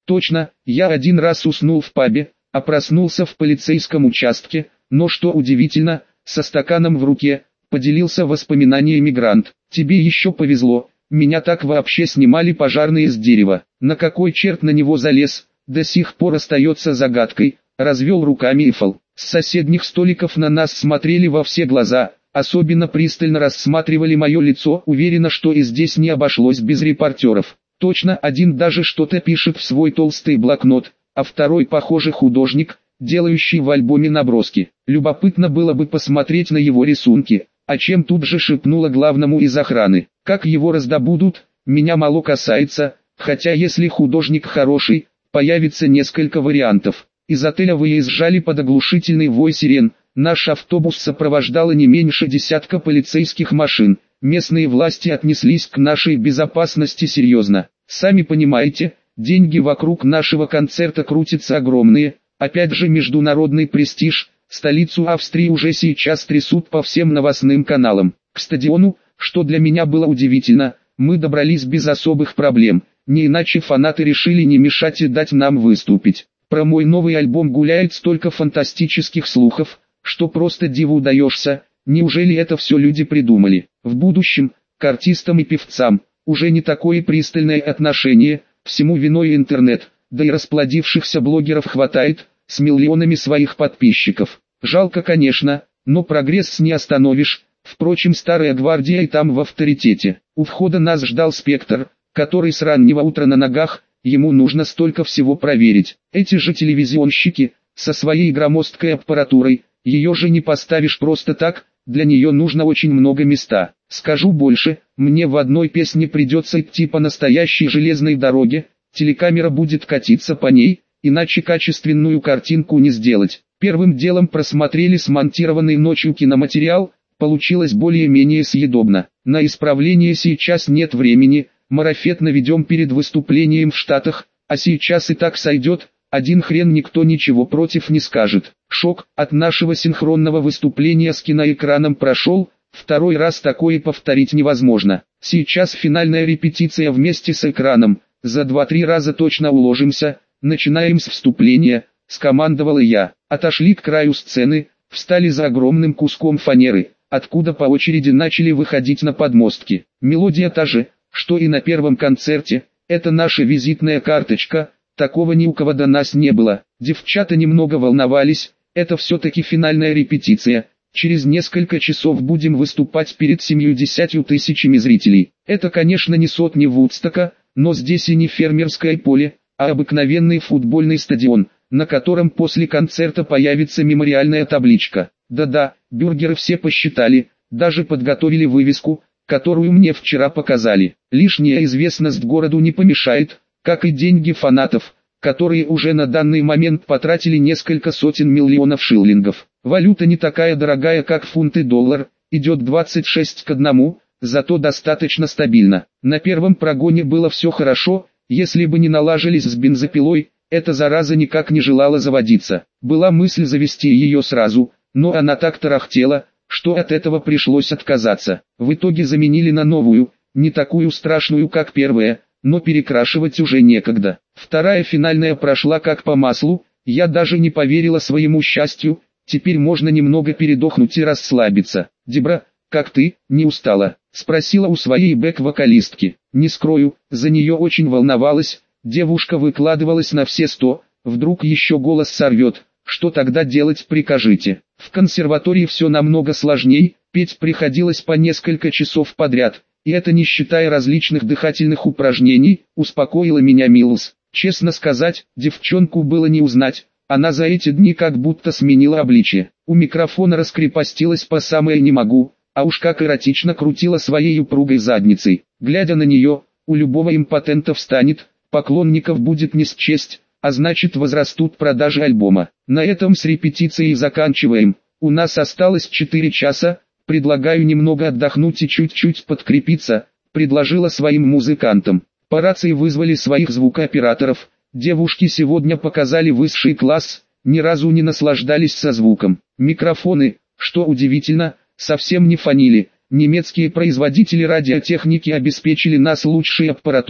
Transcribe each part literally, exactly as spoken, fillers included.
Точно, я один раз уснул в пабе, а проснулся в полицейском участке, но что удивительно, со стаканом в руке, поделился воспоминаниями Грант. Тебе еще повезло, меня так вообще снимали пожарные с дерева. На какой черт на него залез, до сих пор остается загадкой, развел руками Эйфл. С соседних столиков на нас смотрели во все глаза, особенно пристально рассматривали мое лицо, уверена, что и здесь не обошлось без репортеров. Точно, один даже что-то пишет в свой толстый блокнот, а второй, похоже, художник, делающий в альбоме наброски. Любопытно было бы посмотреть на его рисунки, о чем тут же шепнула главному из охраны. Как его раздобудут, меня мало касается, хотя если художник хороший, появится несколько вариантов. Из отеля выезжали под оглушительный вой сирен, наш автобус сопровождало не меньше десятка полицейских машин. Местные власти отнеслись к нашей безопасности серьезно. Сами понимаете, деньги вокруг нашего концерта крутятся огромные, опять же международный престиж, столицу Австрии уже сейчас трясут по всем новостным каналам. К стадиону, что для меня было удивительно, мы добрались без особых проблем, не иначе фанаты решили не мешать и дать нам выступить. Про мой новый альбом гуляет столько фантастических слухов, что просто диву даешься. Неужели это все люди придумали? В будущем, к артистам и певцам, уже не такое пристальное отношение, всему виной интернет, да и расплодившихся блогеров хватает, с миллионами своих подписчиков. Жалко, конечно, но прогресс не остановишь, впрочем, старая гвардия и там в авторитете. У входа нас ждал Спектр, который с раннего утра на ногах, ему нужно столько всего проверить. Эти же телевизионщики, со своей громоздкой аппаратурой, ее же не поставишь просто так, для нее нужно очень много места. Скажу больше, мне в одной песне придется идти по настоящей железной дороге, телекамера будет катиться по ней, иначе качественную картинку не сделать. Первым делом просмотрели смонтированный ночью киноматериал, получилось более-менее съедобно. На исправление сейчас нет времени, марафет наведем перед выступлением в Штатах, а сейчас и так сойдет. Один хрен никто ничего против не скажет. Шок от нашего синхронного выступления с киноэкраном прошел, второй раз такое повторить невозможно. Сейчас финальная репетиция вместе с экраном, за два-три раза точно уложимся, начинаем с вступления, скомандовала я. Отошли к краю сцены, встали за огромным куском фанеры, откуда по очереди начали выходить на подмостки. Мелодия та же, что и на первом концерте, это наша визитная карточка. Такого ни у кого до нас не было. Девчата немного волновались, это все-таки финальная репетиция. Через несколько часов будем выступать перед семьюдесятью тысячами зрителей. Это, конечно, не сотни Вудстока, но здесь и не фермерское поле, а обыкновенный футбольный стадион, на котором после концерта появится мемориальная табличка. Да-да, бюргеры все посчитали, даже подготовили вывеску, которую мне вчера показали. Лишняя известность городу не помешает, как и деньги фанатов, которые уже на данный момент потратили несколько сотен миллионов шиллингов. Валюта не такая дорогая, как фунт и доллар, идет двадцать шесть к одному, зато достаточно стабильно. На первом прогоне было все хорошо, если бы не налажились с бензопилой, эта зараза никак не желала заводиться. Была мысль завести ее сразу, но она так тарахтела, что от этого пришлось отказаться. В итоге заменили на новую, не такую страшную, как первая, но перекрашивать уже некогда. Вторая финальная прошла как по маслу, я даже не поверила своему счастью, теперь можно немного передохнуть и расслабиться. «Дебра, как ты, не устала?» — спросила у своей бэк-вокалистки. Не скрою, за нее очень волновалась, девушка выкладывалась на все сто, вдруг еще голос сорвет, что тогда делать прикажите. В консерватории все намного сложней, петь приходилось по несколько часов подряд. И это не считая различных дыхательных упражнений, успокоила меня Милс. Честно сказать, девчонку было не узнать, она за эти дни как будто сменила обличие. У микрофона раскрепостилась по самое не могу, а уж как эротично крутила своей упругой задницей. Глядя на нее, у любого импотента встанет, поклонников будет не счесть, а значит возрастут продажи альбома. На этом с репетицией заканчиваем, у нас осталось четыре часа. «Предлагаю немного отдохнуть и чуть-чуть подкрепиться», — предложила своим музыкантам. По рации вызвали своих звукооператоров. Девушки сегодня показали высший класс, ни разу не наслаждались со звуком. Микрофоны, что удивительно, совсем не фонили. Немецкие производители радиотехники обеспечили нас лучшей аппаратурой,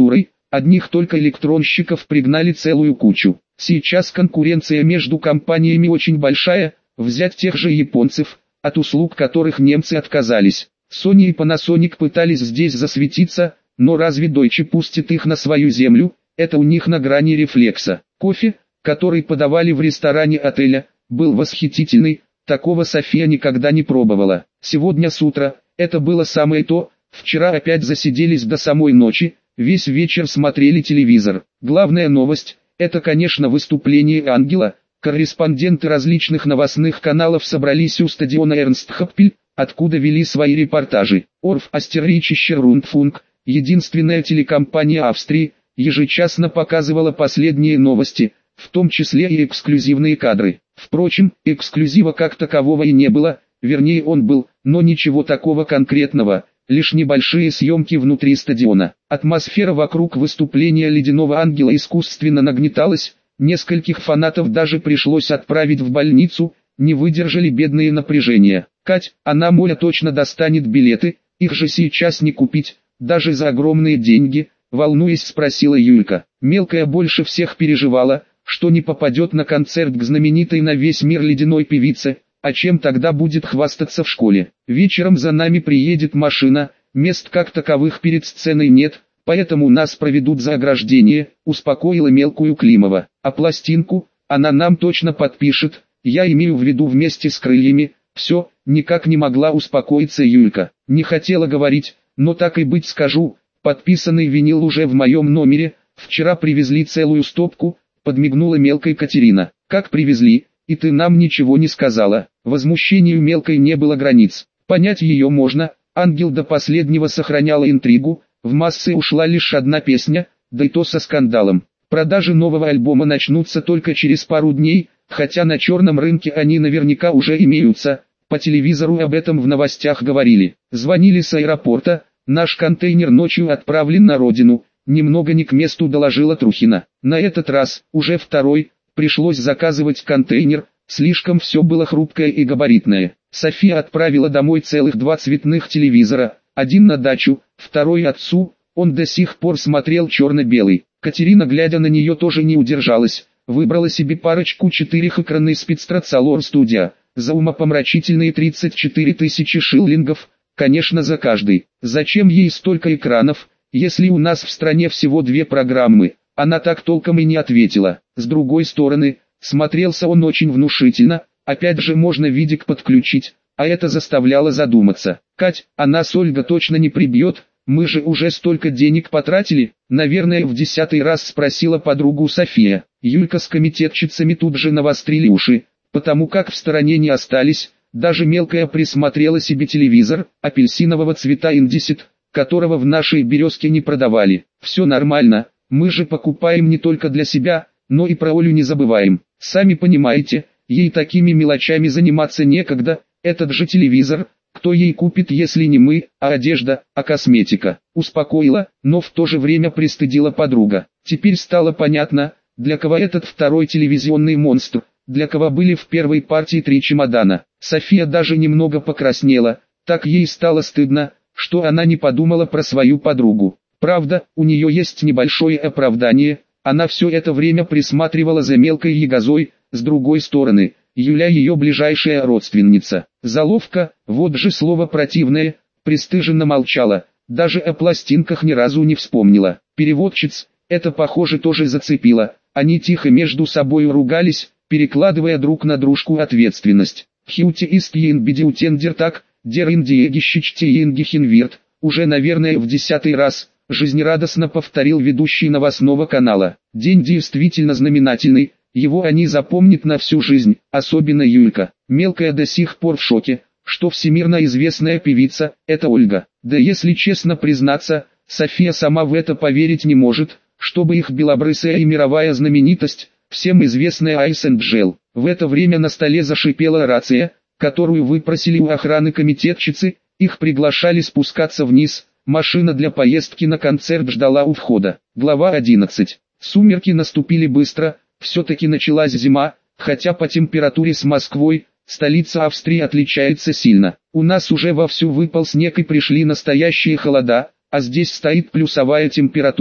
одних только электронщиков пригнали целую кучу. Сейчас конкуренция между компаниями очень большая, взять тех же японцев, от услуг которых немцы отказались. Sony и Panasonic пытались здесь засветиться, но разве Deutsche пустит их на свою землю? Это у них на грани рефлекса. Кофе, который подавали в ресторане отеля, был восхитительный, такого София никогда не пробовала. Сегодня с утра, это было самое то, вчера опять засиделись до самой ночи, весь вечер смотрели телевизор. Главная новость, это конечно выступление Ангела. Корреспонденты различных новостных каналов собрались у стадиона Эрнст-Хаппель, откуда вели свои репортажи. Орф Астерричище Рундфунк, единственная телекомпания Австрии, ежечасно показывала последние новости, в том числе и эксклюзивные кадры. Впрочем, эксклюзива как такового и не было, вернее он был, но ничего такого конкретного, лишь небольшие съемки внутри стадиона. Атмосфера вокруг выступления Ледяного Ангела искусственно нагнеталась, нескольких фанатов даже пришлось отправить в больницу, не выдержали бедные напряжения. Кать, она моля точно достанет билеты, их же сейчас не купить, даже за огромные деньги, волнуясь спросила Юлька. Мелкая больше всех переживала, что не попадет на концерт к знаменитой на весь мир ледяной певице, а чем тогда будет хвастаться в школе. Вечером за нами приедет машина, мест как таковых перед сценой нет, поэтому нас проведут за ограждение, успокоила мелкую Климова. А пластинку, она нам точно подпишет, я имею в виду вместе с крыльями. Все, никак не могла успокоиться Юлька. Не хотела говорить, но так и быть скажу, подписанный винил уже в моем номере, вчера привезли целую стопку, подмигнула мелкой Катерина. Как привезли, и ты нам ничего не сказала. Возмущению мелкой не было границ. Понять ее можно, Ангел до последнего сохраняла интригу, в массы ушла лишь одна песня, да и то со скандалом. Продажи нового альбома начнутся только через пару дней, хотя на черном рынке они наверняка уже имеются, по телевизору об этом в новостях говорили. Звонили с аэропорта, наш контейнер ночью отправлен на родину, немного не к месту доложила Трухина. На этот раз, уже второй, пришлось заказывать контейнер, слишком все было хрупкое и габаритное. София отправила домой целых два цветных телевизора, один на дачу, второй отцу, он до сих пор смотрел черно-белый. Катерина, глядя на нее, тоже не удержалась, выбрала себе парочку четырехэкранной спецтрацалор студия, за умопомрачительные тридцать четыре тысячи шиллингов, конечно за каждый. Зачем ей столько экранов, если у нас в стране всего две программы? Она так толком и не ответила. С другой стороны, смотрелся он очень внушительно, опять же можно видик подключить, а это заставляло задуматься. Кать, а нас Ольга точно не прибьет, мы же уже столько денег потратили, наверное в десятый раз спросила подругу София. Юлька с комитетчицами тут же навострили уши, потому как в стороне не остались, даже мелкая присмотрела себе телевизор, апельсинового цвета Индисит, которого в нашей Березке не продавали. Все нормально, мы же покупаем не только для себя, но и про Олю не забываем. Сами понимаете, ей такими мелочами заниматься некогда, этот же телевизор, кто ей купит, если не мы, а одежда, а косметика. Успокоила, но в то же время пристыдила подруга. Теперь стало понятно, для кого этот второй телевизионный монстр, для кого были в первой партии три чемодана. София даже немного покраснела, так ей стало стыдно, что она не подумала про свою подругу. Правда, у нее есть небольшое оправдание, она все это время присматривала за мелкой ягозой, с другой стороны, Юля ее ближайшая родственница. Заловка, вот же слово противное, пристыженно молчала, даже о пластинках ни разу не вспомнила. Переводчиц, это похоже тоже зацепило, они тихо между собой ругались, перекладывая друг на дружку ответственность. Хьюти ист йенбидиутендер так, дер индиегищичти йенгихенвирт, уже наверное в десятый раз, жизнерадостно повторил ведущий новостного канала. День действительно знаменательный, его они запомнят на всю жизнь, особенно Юлька. Мелкая до сих пор в шоке, что всемирно известная певица – это Ольга. Да если честно признаться, София сама в это поверить не может, чтобы их белобрысая и мировая знаменитость, всем известная Айс энд Джел. В это время на столе зашипела рация, которую выпросили у охраны комитетчицы, их приглашали спускаться вниз, машина для поездки на концерт ждала у входа. Глава одиннадцать. Сумерки наступили быстро, все-таки началась зима, хотя по температуре с Москвой, столица Австрии отличается сильно. У нас уже вовсю выпал снег и пришли настоящие холода, а здесь стоит плюсовая температура.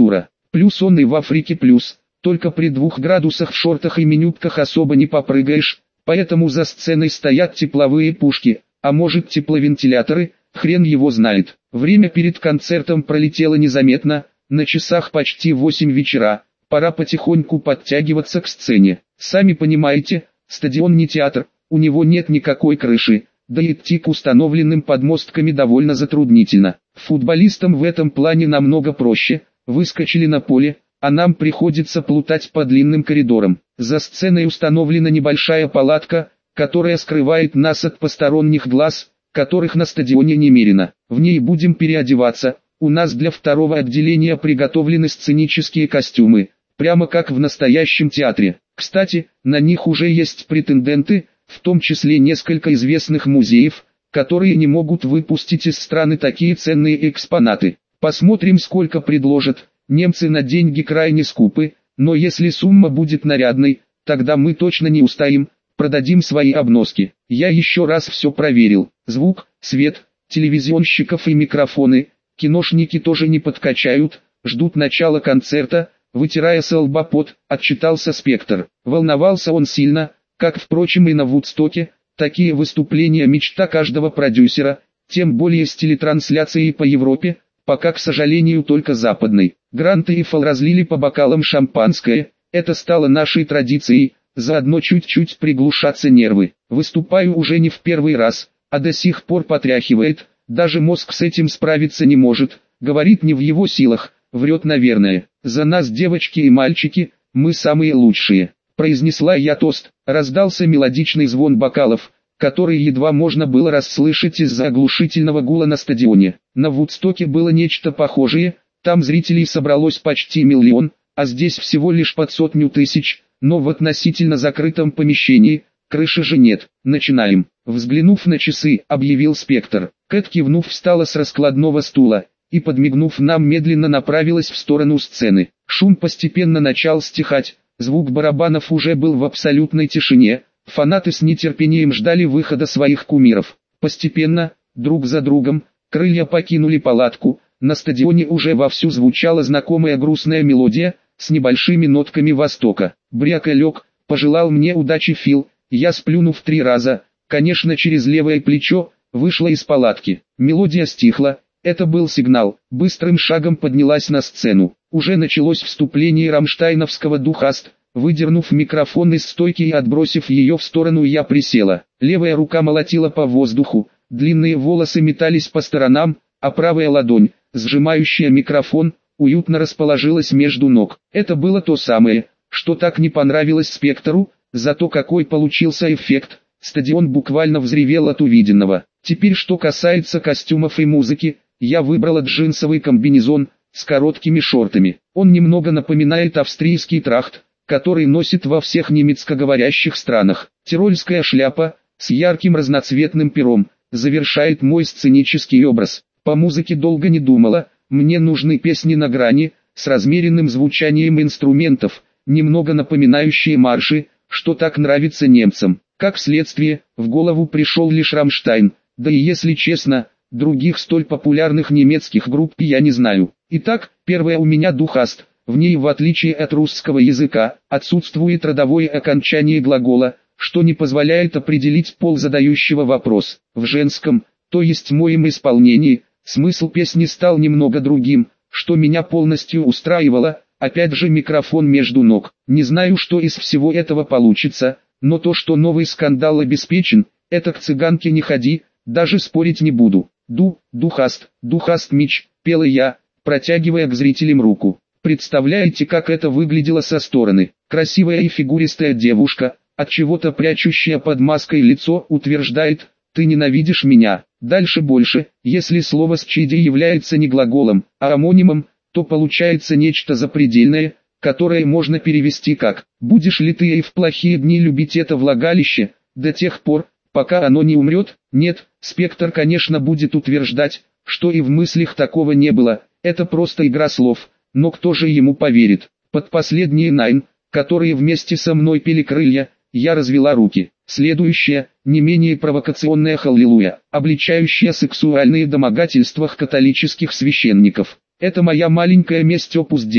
Плюс он и в Африке плюс, только при двух градусах в шортах и минютках особо не попрыгаешь, поэтому за сценой стоят тепловые пушки, а может тепловентиляторы, хрен его знает. Время перед концертом пролетело незаметно, на часах почти восемь вечера, пора потихоньку подтягиваться к сцене. Сами понимаете, стадион не театр, у него нет никакой крыши, да и идти к установленным подмостками довольно затруднительно. Футболистам в этом плане намного проще, выскочили на поле, а нам приходится плутать по длинным коридорам. За сценой установлена небольшая палатка, которая скрывает нас от посторонних глаз, которых на стадионе немерено. В ней будем переодеваться, у нас для второго отделения приготовлены сценические костюмы, прямо как в настоящем театре. Кстати, на них уже есть претенденты, в том числе несколько известных музеев, которые не могут выпустить из страны такие ценные экспонаты. Посмотрим, сколько предложат. Немцы на деньги крайне скупы, но если сумма будет нарядной, тогда мы точно не устоим, продадим свои обноски. Я еще раз все проверил. Звук, свет, телевизионщиков и микрофоны, киношники тоже не подкачают, ждут начала концерта, вытирая с лба пот, отчитался Спектр. Волновался он сильно, как, впрочем, и на Вудстоке. Такие выступления мечта каждого продюсера, тем более с телетрансляцией по Европе, пока, к сожалению, только западной. Грант и Эйфел разлили по бокалам шампанское, это стало нашей традицией, заодно чуть-чуть приглушаться нервы. Выступаю уже не в первый раз, а до сих пор потряхивает, даже мозг с этим справиться не может, говорит, не в его силах, врет, наверное. За нас, девочки и мальчики, мы самые лучшие. Произнесла я тост, раздался мелодичный звон бокалов, который едва можно было расслышать из-за оглушительного гула на стадионе. На Вудстоке было нечто похожее, там зрителей собралось почти миллион, а здесь всего лишь под сотню тысяч, но в относительно закрытом помещении, крыши же нет. Начинаем. Взглянув на часы, объявил Спектр. Кэт, кивнув, встала с раскладного стула и, подмигнув нам, медленно направилась в сторону сцены. Шум постепенно начал стихать, звук барабанов уже был в абсолютной тишине, фанаты с нетерпением ждали выхода своих кумиров. Постепенно, друг за другом, крылья покинули палатку, на стадионе уже вовсю звучала знакомая грустная мелодия, с небольшими нотками Востока. Бряка лег, пожелал мне удачи Фил, я, сплюнув три раза, конечно через левое плечо, вышла из палатки. Мелодия стихла, это был сигнал, быстрым шагом поднялась на сцену. Уже началось вступление рамштайновского «Духаст», выдернув микрофон из стойки и отбросив ее в сторону, я присела. Левая рука молотила по воздуху, длинные волосы метались по сторонам, а правая ладонь, сжимающая микрофон, уютно расположилась между ног. Это было то самое, что так не понравилось Спектру, зато какой получился эффект, стадион буквально взревел от увиденного. Теперь что касается костюмов и музыки, я выбрала джинсовый комбинезон с короткими шортами. Он немного напоминает австрийский трахт, который носит во всех немецкоговорящих странах. Тирольская шляпа, с ярким разноцветным пером, завершает мой сценический образ. По музыке долго не думала, мне нужны песни на грани, с размеренным звучанием инструментов, немного напоминающие марши, что так нравится немцам. Как следствие, в голову пришел лишь Рамштайн, да и если честно, других столь популярных немецких групп я не знаю. Итак, первая у меня «Духаст». В ней, в отличие от русского языка, отсутствует родовое окончание глагола, что не позволяет определить пол задающего вопрос. В женском, то есть моем исполнении, смысл песни стал немного другим, что меня полностью устраивало, опять же микрофон между ног. Не знаю, что из всего этого получится, но то, что новый скандал обеспечен, это к цыганке не ходи, даже спорить не буду. «Ду, Духаст, Духаст Мич», пела я, протягивая к зрителям руку. Представляете, как это выглядело со стороны? Красивая и фигуристая девушка, от чего-то прячущая под маской лицо, утверждает: «Ты ненавидишь меня». Дальше больше, если слово «счиди» является не глаголом, а омонимом, то получается нечто запредельное, которое можно перевести как: «Будешь ли ты и в плохие дни любить это влагалище, до тех пор, пока оно не умрет?» Нет, Спектр, конечно, будет утверждать, что и в мыслях такого не было, это просто игра слов. Но кто же ему поверит? Под последние Найн, которые вместе со мной пели «Крылья», я развела руки. Следующая, не менее провокационная «Халлелуя», обличающая сексуальные домогательства католических священников. Это моя маленькая месть опус Dei,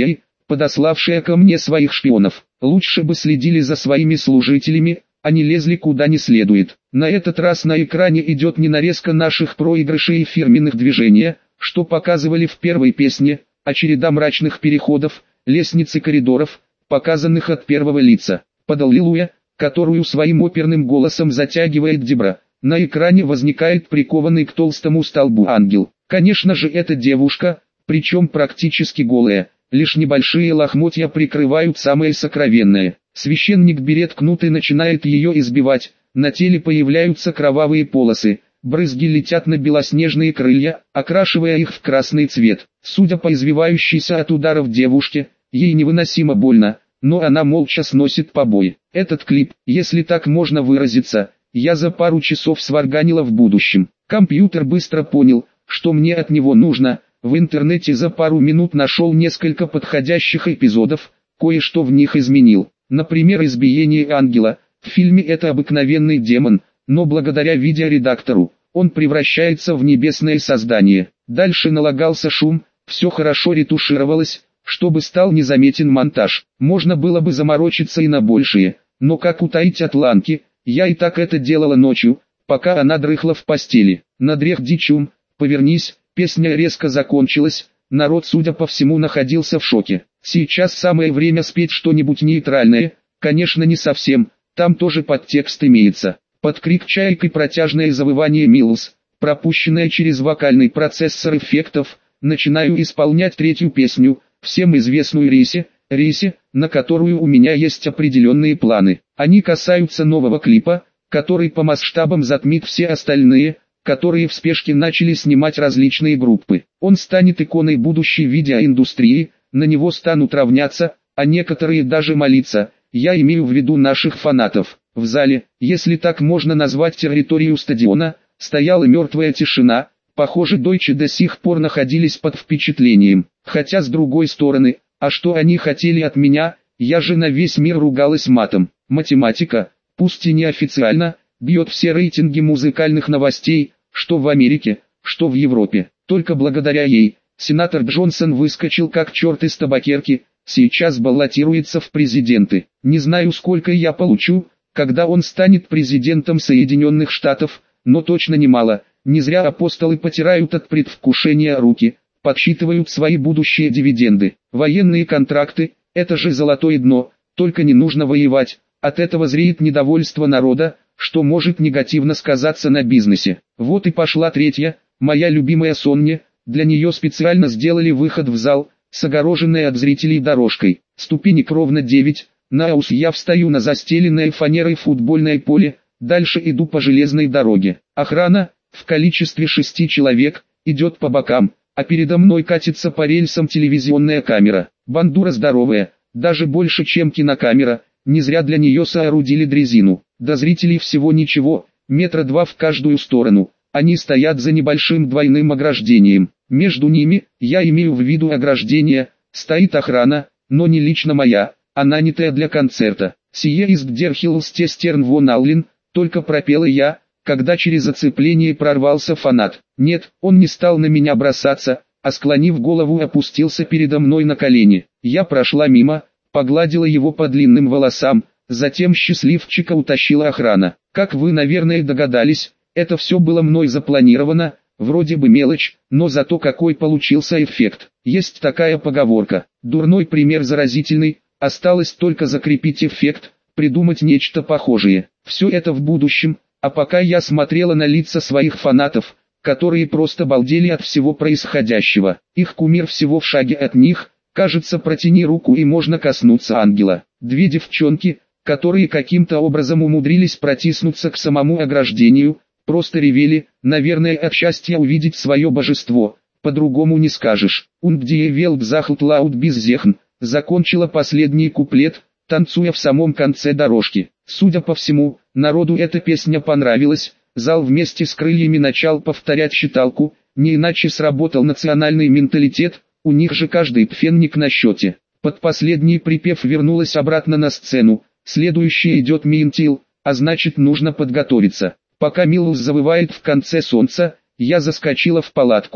подославшая ко мне своих шпионов. Лучше бы следили за своими служителями, а не лезли куда не следует. На этот раз на экране идет не нарезка наших проигрышей и фирменных движений, что показывали в первой песне, а череда мрачных переходов, лестниц и коридоров, показанных от первого лица. Под аллилуйя, которую своим оперным голосом затягивает Дебра, на экране возникает прикованный к толстому столбу ангел. Конечно же, это девушка, причем практически голая, лишь небольшие лохмотья прикрывают самое сокровенное. Священник берет кнут и начинает ее избивать, на теле появляются кровавые полосы, брызги летят на белоснежные крылья, окрашивая их в красный цвет. Судя по извивающейся от ударов девушке, ей невыносимо больно, но она молча сносит побои. Этот клип, если так можно выразиться, я за пару часов сварганила в будущем. Компьютер быстро понял, что мне от него нужно, в интернете за пару минут нашел несколько подходящих эпизодов, кое-что в них изменил. Например, избиение ангела. В фильме это обыкновенный демон, но благодаря видеоредактору, он превращается в небесное создание. Дальше налагался шум, все хорошо ретушировалось, чтобы стал незаметен монтаж. Можно было бы заморочиться и на большее, но как утаить от Ланки, я и так это делала ночью, пока она дрыхла в постели. Надрех дичум, повернись, песня резко закончилась, народ, судя по всему, находился в шоке. Сейчас самое время спеть что-нибудь нейтральное, конечно не совсем, там тоже подтекст имеется. Под крик чаек и протяжное завывание Милс, пропущенное через вокальный процессор эффектов, начинаю исполнять третью песню, всем известную Рисе, Рисе, на которую у меня есть определенные планы. Они касаются нового клипа, который по масштабам затмит все остальные, которые в спешке начали снимать различные группы. Он станет иконой будущей видеоиндустрии, на него станут равняться, а некоторые даже молиться. Я имею в виду наших фанатов. В зале, если так можно назвать территорию стадиона, стояла мертвая тишина. Похоже, дойче до сих пор находились под впечатлением. Хотя с другой стороны, а что они хотели от меня, я же на весь мир ругалась матом. Математика, пусть и неофициально, бьет все рейтинги музыкальных новостей, что в Америке, что в Европе. Только благодаря ей, сенатор Джонсон выскочил как черт из табакерки, сейчас баллотируется в президенты. Не знаю, сколько я получу, когда он станет президентом Соединенных Штатов, но точно немало. Не зря апостолы потирают от предвкушения руки, подсчитывают свои будущие дивиденды. Военные контракты – это же золотое дно, только не нужно воевать. От этого зреет недовольство народа, что может негативно сказаться на бизнесе. Вот и пошла третья, моя любимая Соння, для нее специально сделали выход в зал, с огороженной от зрителей дорожкой. Ступенек ровно девять, на аус я встаю на застеленное фанерой футбольное поле, дальше иду по железной дороге. Охрана, в количестве шести человек, идет по бокам, а передо мной катится по рельсам телевизионная камера. Бандура здоровая, даже больше чем кинокамера, не зря для нее соорудили дрезину. До зрителей всего ничего, метра два в каждую сторону. Они стоят за небольшим двойным ограждением. Между ними, я имею в виду ограждение, стоит охрана, но не лично моя, а нанятая для концерта. «Сие ist der hellste Stern von allen», только пропела я, когда через оцепление прорвался фанат. Нет, он не стал на меня бросаться, а склонив голову опустился передо мной на колени. Я прошла мимо, погладила его по длинным волосам, затем счастливчика утащила охрана. Как вы, наверное, догадались, это все было мной запланировано, вроде бы мелочь, но зато какой получился эффект. Есть такая поговорка: дурной пример заразительный, осталось только закрепить эффект, придумать нечто похожее. Все это в будущем, а пока я смотрела на лица своих фанатов, которые просто балдели от всего происходящего. Их кумир всего в шаге от них, кажется, протяни руку и можно коснуться ангела. Две девчонки, которые каким-то образом умудрились протиснуться к самому ограждению, просто ревели, наверное, от счастья увидеть свое божество, по-другому не скажешь. «Und die Welt sagt laut bis Zehen», закончила последний куплет, танцуя в самом конце дорожки. Судя по всему, народу эта песня понравилась, зал вместе с крыльями начал повторять считалку, не иначе сработал национальный менталитет, у них же каждый пфенник на счете. Под последний припев вернулась обратно на сцену, следующий идет Минтил, а значит нужно подготовиться. Пока Милус завывает в конце солнца, я заскочила в палатку,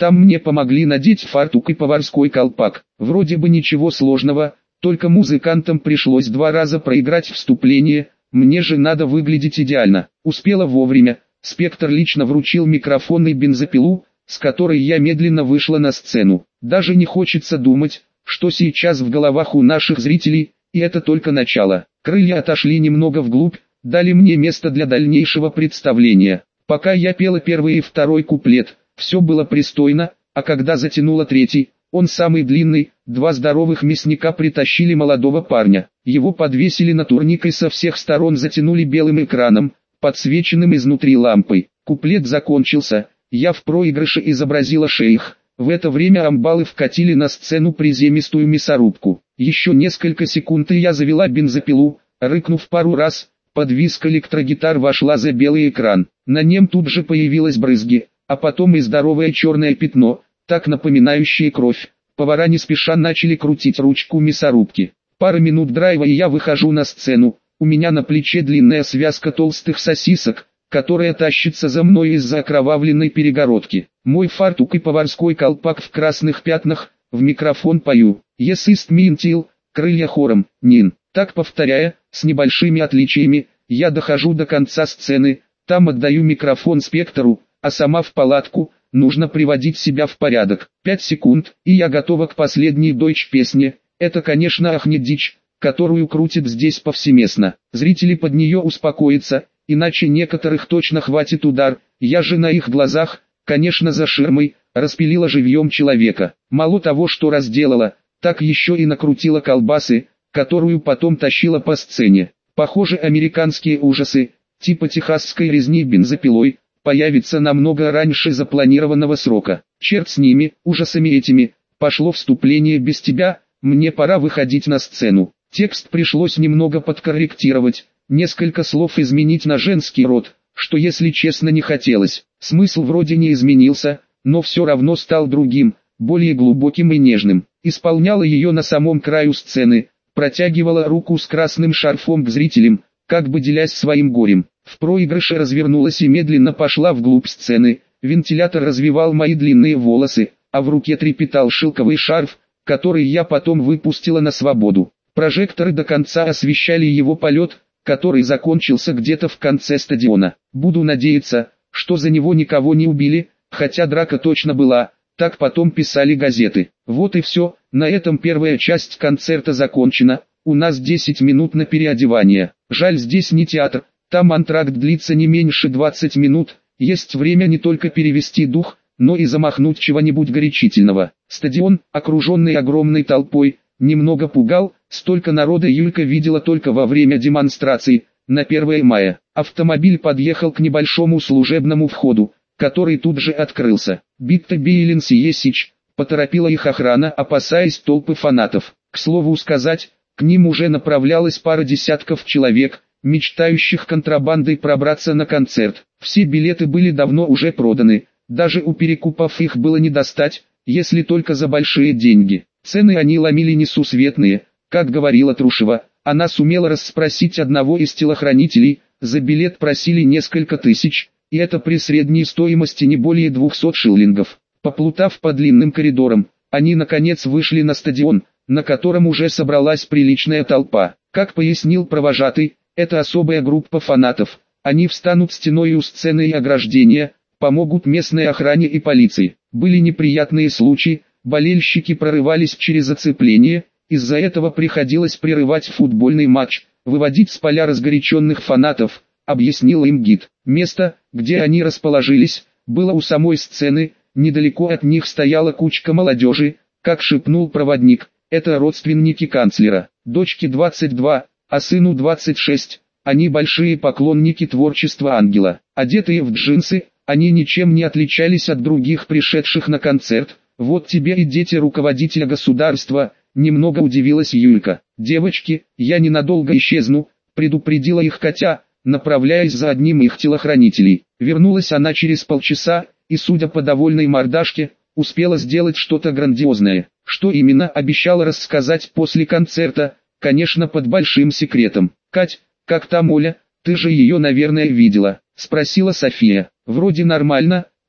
Там мне помогли надеть фартук и поварской колпак. Вроде бы ничего сложного, только музыкантам пришлось два раза проиграть вступление, мне же надо выглядеть идеально. Успела вовремя, Спектр лично вручил микрофон и бензопилу, с которой я медленно вышла на сцену. Даже не хочется думать, что сейчас в головах у наших зрителей, и это только начало. Крылья отошли немного вглубь, дали мне место для дальнейшего представления. Пока я пела первый и второй куплет, все было пристойно, а когда затянула третий, он самый длинный, два здоровых мясника притащили молодого парня. Его подвесили на турник и со всех сторон затянули белым экраном, подсвеченным изнутри лампой. Куплет закончился, я в проигрыше изобразила шейх. В это время амбалы вкатили на сцену приземистую мясорубку. Еще несколько секунд и я завела бензопилу, рыкнув пару раз, под визг электрогитар вошла за белый экран. На нем тут же появилась брызги, а потом и здоровое черное пятно, так напоминающее кровь. Повара не спеша начали крутить ручку мясорубки. Пара минут драйва и я выхожу на сцену. У меня на плече длинная связка толстых сосисок, которая тащится за мной из-за окровавленной перегородки. Мой фартук и поварской колпак в красных пятнах, в микрофон пою. Yes ist mein Ziel, крылья хором, Нин. Так повторяя, с небольшими отличиями, я дохожу до конца сцены, там отдаю микрофон Спектру, а сама в палатку, нужно приводить себя в порядок. Пять секунд, и я готова к последней дойч песне. Это, конечно, ахнет дичь, которую крутит здесь повсеместно. Зрители под нее успокоятся, иначе некоторых точно хватит удар. Я же на их глазах, конечно за ширмой, распилила живьем человека. Мало того, что разделала, так еще и накрутила колбасы, которую потом тащила по сцене. Похоже, американские ужасы, типа техасской резни бензопилой, появятся намного раньше запланированного срока. Черт с ними, ужасами этими, пошло вступление без тебя, мне пора выходить на сцену. Текст пришлось немного подкорректировать, несколько слов изменить на женский род, что если честно не хотелось. Смысл вроде не изменился, но все равно стал другим, более глубоким и нежным. Исполняла ее на самом краю сцены, протягивала руку с красным шарфом к зрителям, как бы делясь своим горем. В проигрыше развернулась и медленно пошла вглубь сцены. Вентилятор развивал мои длинные волосы, а в руке трепетал шелковый шарф, который я потом выпустила на свободу. Прожекторы до конца освещали его полет, который закончился где-то в конце стадиона. Буду надеяться, что за него никого не убили, хотя драка точно была, так потом писали газеты. Вот и все, на этом первая часть концерта закончена, у нас десять минут на переодевание. Жаль, здесь не театр, там антракт длится не меньше двадцати минут, есть время не только перевести дух, но и замахнуть чего-нибудь горячительного. Стадион, окруженный огромной толпой, немного пугал, столько народа Юлька видела только во время демонстраций, на первое мая. Автомобиль подъехал к небольшому служебному входу, который тут же открылся. «Битта Биелин Сиесич», поторопила их охрана, опасаясь толпы фанатов. К слову сказать, к ним уже направлялась пара десятков человек, мечтающих контрабандой пробраться на концерт. Все билеты были давно уже проданы, даже у перекупов их было не достать, если только за большие деньги. Цены они ломили несусветные, как говорила Трушева. Она сумела расспросить одного из телохранителей, за билет просили несколько тысяч, и это при средней стоимости не более двухсот шиллингов. Поплутав по длинным коридорам, они наконец вышли на стадион, на котором уже собралась приличная толпа. Как пояснил провожатый, это особая группа фанатов, они встанут стеной у сцены и ограждения, помогут местной охране и полиции. Были неприятные случаи, болельщики прорывались через оцепление, из-за этого приходилось прерывать футбольный матч, выводить с поля разгоряченных фанатов, объяснил им гид. Место, где они расположились, было у самой сцены, недалеко от них стояла кучка молодежи, как шепнул проводник, это родственники канцлера, дочке двадцать два, а сыну двадцать шесть, они большие поклонники творчества Ангела. Одетые в джинсы, они ничем не отличались от других пришедших на концерт. Вот тебе и дети руководителя государства, немного удивилась Юлька. Девочки, я ненадолго исчезну, предупредила их Катя, направляясь за одним их телохранителей. Вернулась она через полчаса, и судя по довольной мордашке, успела сделать что-то грандиозное. Что именно, обещала рассказать после концерта, конечно, под большим секретом. Кать, как там Оля, ты же ее наверное видела, спросила София. Вроде нормально,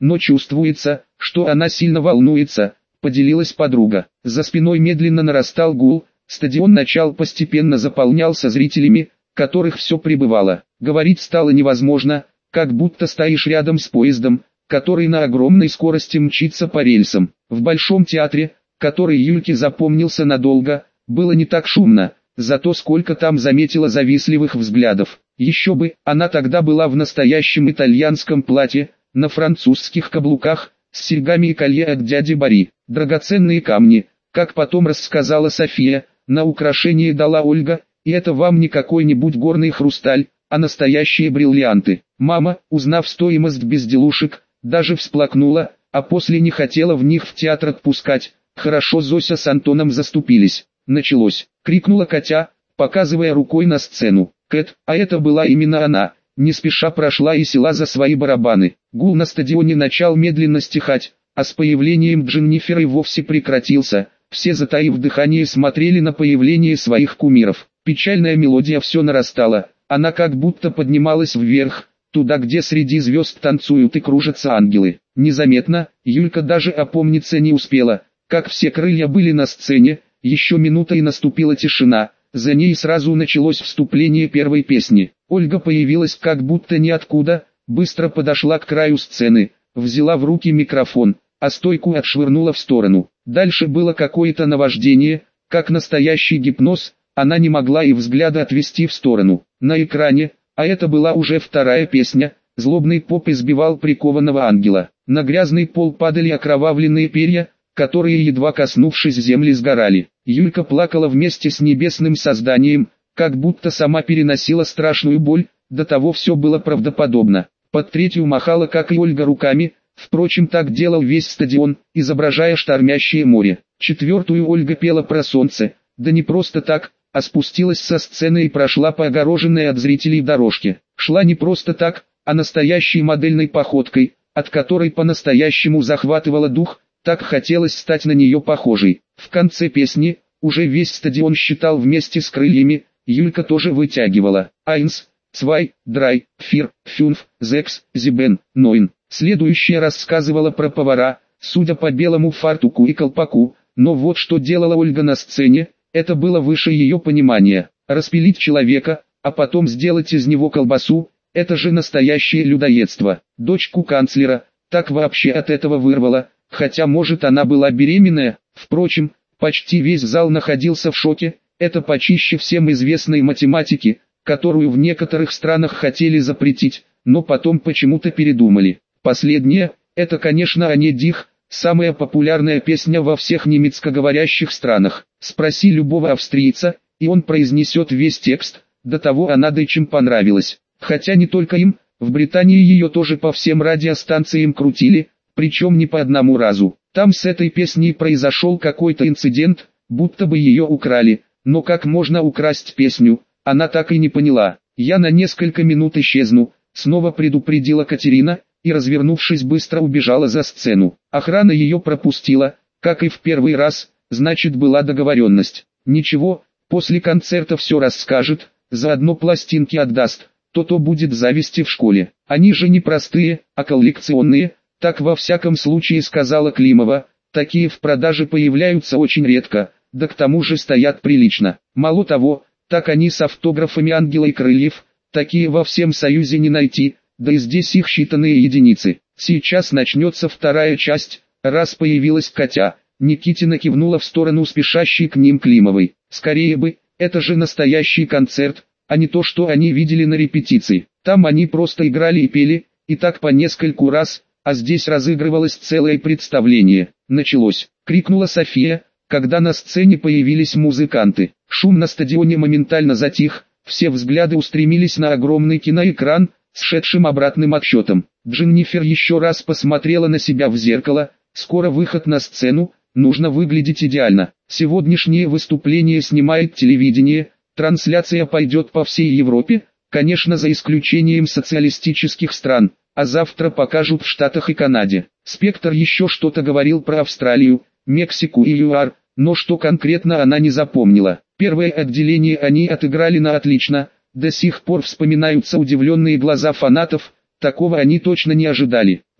но чувствуется, что она сильно волнуется, поделилась подруга. За спиной медленно нарастал гул, стадион начал постепенно заполнялся зрителями, которых все прибывало. Говорить стало невозможно, как будто стоишь рядом с поездом, который на огромной скорости мчится по рельсам. В Большом театре, который Юльке запомнился надолго, было не так шумно, зато сколько там заметила завистливых взглядов. Еще бы, она тогда была в настоящем итальянском платье, на французских каблуках, с серьгами и колье от дяди Бори. Драгоценные камни, как потом рассказала София, на украшение дала Ольга, и это вам не какой-нибудь горный хрусталь, а настоящие бриллианты. Мама, узнав стоимость безделушек, даже всплакнула, а после не хотела в них в театр отпускать. Хорошо Зося с Антоном заступились. Началось, крикнула Катя, показывая рукой на сцену. Кэт, а это была именно она, не спеша прошла и села за свои барабаны. Гул на стадионе начал медленно стихать, а с появлением Дженнифер и вовсе прекратился. Все, затаив дыхание, смотрели на появление своих кумиров. Печальная мелодия все нарастала, она как будто поднималась вверх, туда, где среди звезд танцуют и кружатся ангелы. Незаметно, Юлька даже опомниться не успела, как все крылья были на сцене. Еще минута и наступила тишина, за ней сразу началось вступление первой песни. Ольга появилась как будто ниоткуда, быстро подошла к краю сцены, взяла в руки микрофон, а стойку отшвырнула в сторону. Дальше было какое-то наваждение, как настоящий гипноз, она не могла и взгляда отвести в сторону. На экране, а это была уже вторая песня, злобный поп избивал прикованного ангела. На грязный пол падали окровавленные перья, которые, едва коснувшись земли, сгорали. Юлька плакала вместе с небесным созданием, как будто сама переносила страшную боль, до того все было правдоподобно. Под третью махала, как и Ольга, руками, впрочем, так делал весь стадион, изображая штормящее море. Четвертую Ольга пела про солнце, да не просто так, а спустилась со сцены и прошла по огороженной от зрителей дорожке. Шла не просто так, а настоящей модельной походкой, от которой по-настоящему захватывала дух, так хотелось стать на нее похожей. В конце песни, уже весь стадион считал вместе с крыльями, Юлька тоже вытягивала. Айнс, Цвай, Драй, Фир, Фюнф, Зекс, Зибен, Нойн. Следующая рассказывала про повара, судя по белому фартуку и колпаку, но вот что делала Ольга на сцене, это было выше ее понимания. Распилить человека, а потом сделать из него колбасу, это же настоящее людоедство. Дочку канцлера, так вообще от этого вырвало. Хотя, может, она была беременная. Впрочем, почти весь зал находился в шоке. Это почище всем известной математики, которую в некоторых странах хотели запретить, но потом почему-то передумали. Последнее, это, конечно, Анне Дих, самая популярная песня во всех немецкоговорящих странах. Спроси любого австрийца, и он произнесет весь текст, до того она дойчим понравилась. Хотя не только им, в Британии ее тоже по всем радиостанциям крутили, причем не по одному разу. Там с этой песней произошел какой-то инцидент, будто бы ее украли, но как можно украсть песню, она так и не поняла. Я на несколько минут исчезну, снова предупредила Катерина, и, развернувшись, быстро убежала за сцену. Охрана ее пропустила, как и в первый раз, значит, была договоренность. Ничего, после концерта все расскажет, заодно пластинки отдаст, то-то будет зависти в школе. Они же не простые, а коллекционные. Так во всяком случае сказала Климова, такие в продаже появляются очень редко, да к тому же стоят прилично. Мало того, так они с автографами ангела и крыльев, такие во всем Союзе не найти, да и здесь их считанные единицы. Сейчас начнется вторая часть, раз появилась Катя. Никитина кивнула в сторону спешащей к ним Климовой. Скорее бы, это же настоящий концерт, а не то, что они видели на репетиции. Там они просто играли и пели, и так по нескольку раз. А здесь разыгрывалось целое представление. Началось, крикнула София, когда на сцене появились музыканты. Шум на стадионе моментально затих, все взгляды устремились на огромный киноэкран, с шедшим обратным отсчетом. Дженнифер еще раз посмотрела на себя в зеркало, скоро выход на сцену, нужно выглядеть идеально. Сегодняшнее выступление снимает телевидение, трансляция пойдет по всей Европе, конечно, за исключением социалистических стран. А завтра покажут в Штатах и Канаде. Спектр еще что-то говорил про Австралию, Мексику и ЮАР, но что конкретно она не запомнила. Первое отделение они отыграли на отлично, до сих пор вспоминаются удивленные глаза фанатов, такого они точно не ожидали.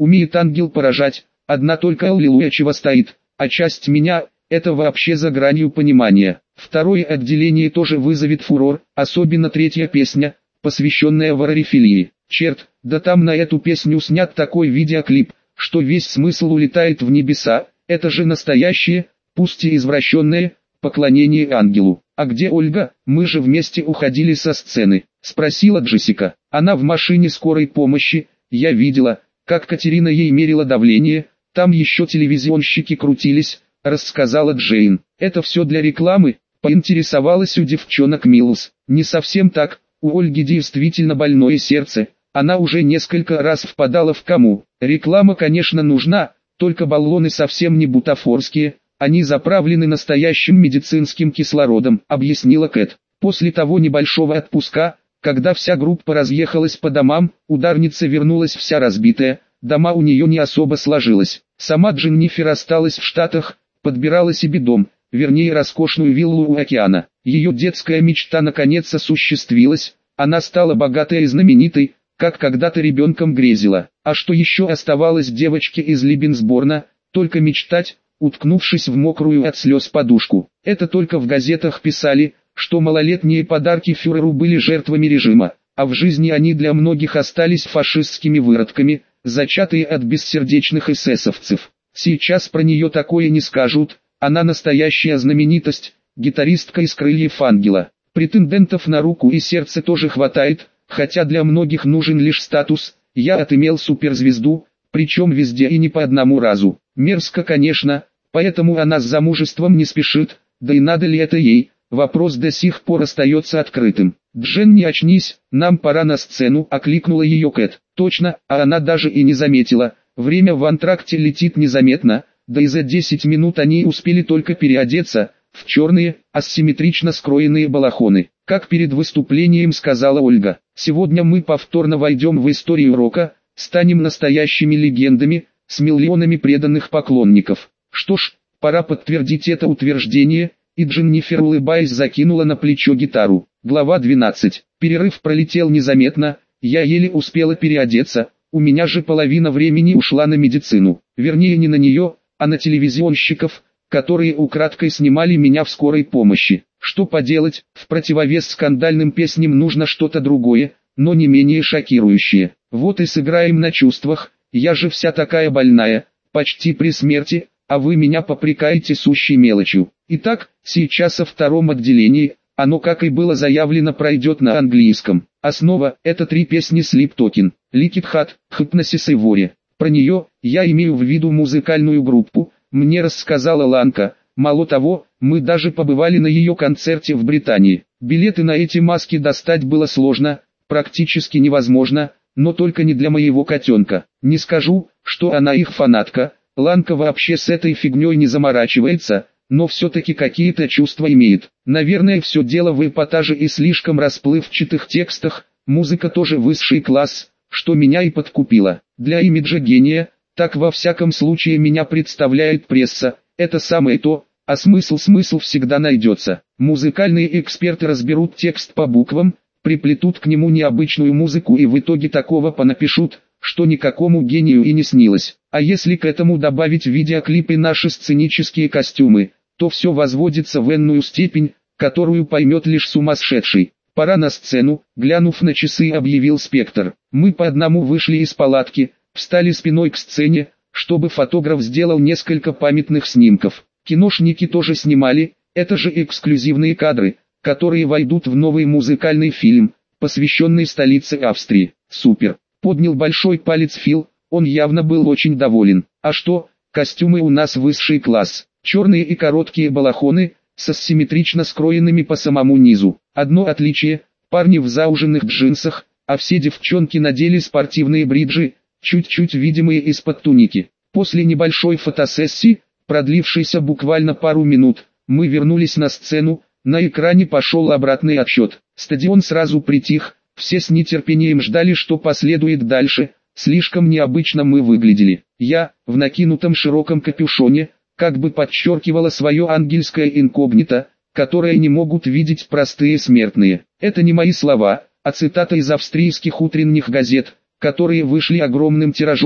Умеет ангел поражать, одна только аллилуйя чего стоит, а часть меня – это вообще за гранью понимания. Второе отделение тоже вызовет фурор, особенно третья песня, посвященная варарифилии. Черт, да там на эту песню снят такой видеоклип, что весь смысл улетает в небеса, это же настоящее, пусть и извращенное, поклонение ангелу. «А где Ольга? Мы же вместе уходили со сцены», – спросила Джессика. «Она в машине скорой помощи, я видела, как Катерина ей мерила давление, там еще телевизионщики крутились», – рассказала Джейн. «Это все для рекламы?» – поинтересовалась у девчонок Милс. «Не совсем так, у Ольги действительно больное сердце, она уже несколько раз впадала в кому. Реклама, конечно, нужна, только баллоны совсем не бутафорские, они заправлены настоящим медицинским кислородом», — объяснила Кэт. После того небольшого отпуска, когда вся группа разъехалась по домам, ударница вернулась вся разбитая, дома у нее не особо сложилось. Сама Дженнифер осталась в Штатах, подбирала себе дом, вернее роскошную виллу у океана. Ее детская мечта наконец осуществилась, она стала богатой и знаменитой, как когда-то ребенком грезила. А что еще оставалось девочке из Либенсборна, только мечтать, уткнувшись в мокрую от слез подушку. Это только в газетах писали, что малолетние подарки фюреру были жертвами режима, а в жизни они для многих остались фашистскими выродками, зачатые от бессердечных эсэсовцев. Сейчас про нее такое не скажут, она настоящая знаменитость, гитаристка из «Крыльев ангела». Претендентов на руку и сердце тоже хватает, хотя для многих нужен лишь статус. Я отымел суперзвезду, причем везде и не по одному разу. Мерзко, конечно, поэтому она с замужеством не спешит, да и надо ли это ей, вопрос до сих пор остается открытым. «Джен, не очнись, нам пора на сцену», — окликнула ее Кэт. Точно, а она даже и не заметила, время в антракте летит незаметно, да и за десять минут они успели только переодеться в черные, асимметрично скроенные балахоны. Как перед выступлением сказала Ольга, сегодня мы повторно войдем в историю рока, станем настоящими легендами, с миллионами преданных поклонников. Что ж, пора подтвердить это утверждение, и Дженнифер, улыбаясь, закинула на плечо гитару. Глава двенадцать. Перерыв пролетел незаметно, я еле успела переодеться, у меня же половина времени ушла на медицину. Вернее, не на нее, а на телевизионщиков, которые украдкой снимали меня в скорой помощи. Что поделать, в противовес скандальным песням нужно что-то другое, но не менее шокирующее. Вот и сыграем на чувствах, я же вся такая больная, почти при смерти, а вы меня попрекаете сущей мелочью. Итак, сейчас о втором отделении, оно, как и было заявлено, пройдет на английском. Основа – это три песни Sleep Token, Liquid Heart, Hypnosis и Worry. Про нее, я имею в виду музыкальную группу, мне рассказала Ланка. Мало того, мы даже побывали на ее концерте в Британии. Билеты на эти маски достать было сложно, практически невозможно, но только не для моего котенка. Не скажу, что она их фанатка, Ланка вообще с этой фигней не заморачивается, но все-таки какие-то чувства имеет. Наверное, все дело в эпатаже и слишком расплывчатых текстах, музыка тоже высший класс, что меня и подкупило. Для имиджа гения, так во всяком случае меня представляет пресса, это самое то, а смысл-смысл всегда найдется. Музыкальные эксперты разберут текст по буквам, приплетут к нему необычную музыку и в итоге такого понапишут, что никакому гению и не снилось. А если к этому добавить видеоклип и наши сценические костюмы, то все возводится в энную степень, которую поймет лишь сумасшедший. «Пора на сцену», глянув на часы, объявил Спектр. Мы по одному вышли из палатки, встали спиной к сцене, чтобы фотограф сделал несколько памятных снимков. Киношники тоже снимали, это же эксклюзивные кадры, которые войдут в новый музыкальный фильм, посвященный столице Австрии. Супер! Поднял большой палец Фил, он явно был очень доволен. А что, костюмы у нас высший класс. Черные и короткие балахоны, со симметрично скроенными по самому низу. Одно отличие, парни в зауженных джинсах, а все девчонки надели спортивные бриджи, чуть-чуть видимые из-под туники. После небольшой фотосессии, продлившейся буквально пару минут, мы вернулись на сцену, на экране пошел обратный отсчет. Стадион сразу притих, все с нетерпением ждали, что последует дальше, слишком необычно мы выглядели. Я, в накинутом широком капюшоне, как бы подчеркивала свое ангельское инкогнито, которое не могут видеть простые смертные. Это не мои слова, а цитата из австрийских утренних газет, которые вышли огромным тиражом,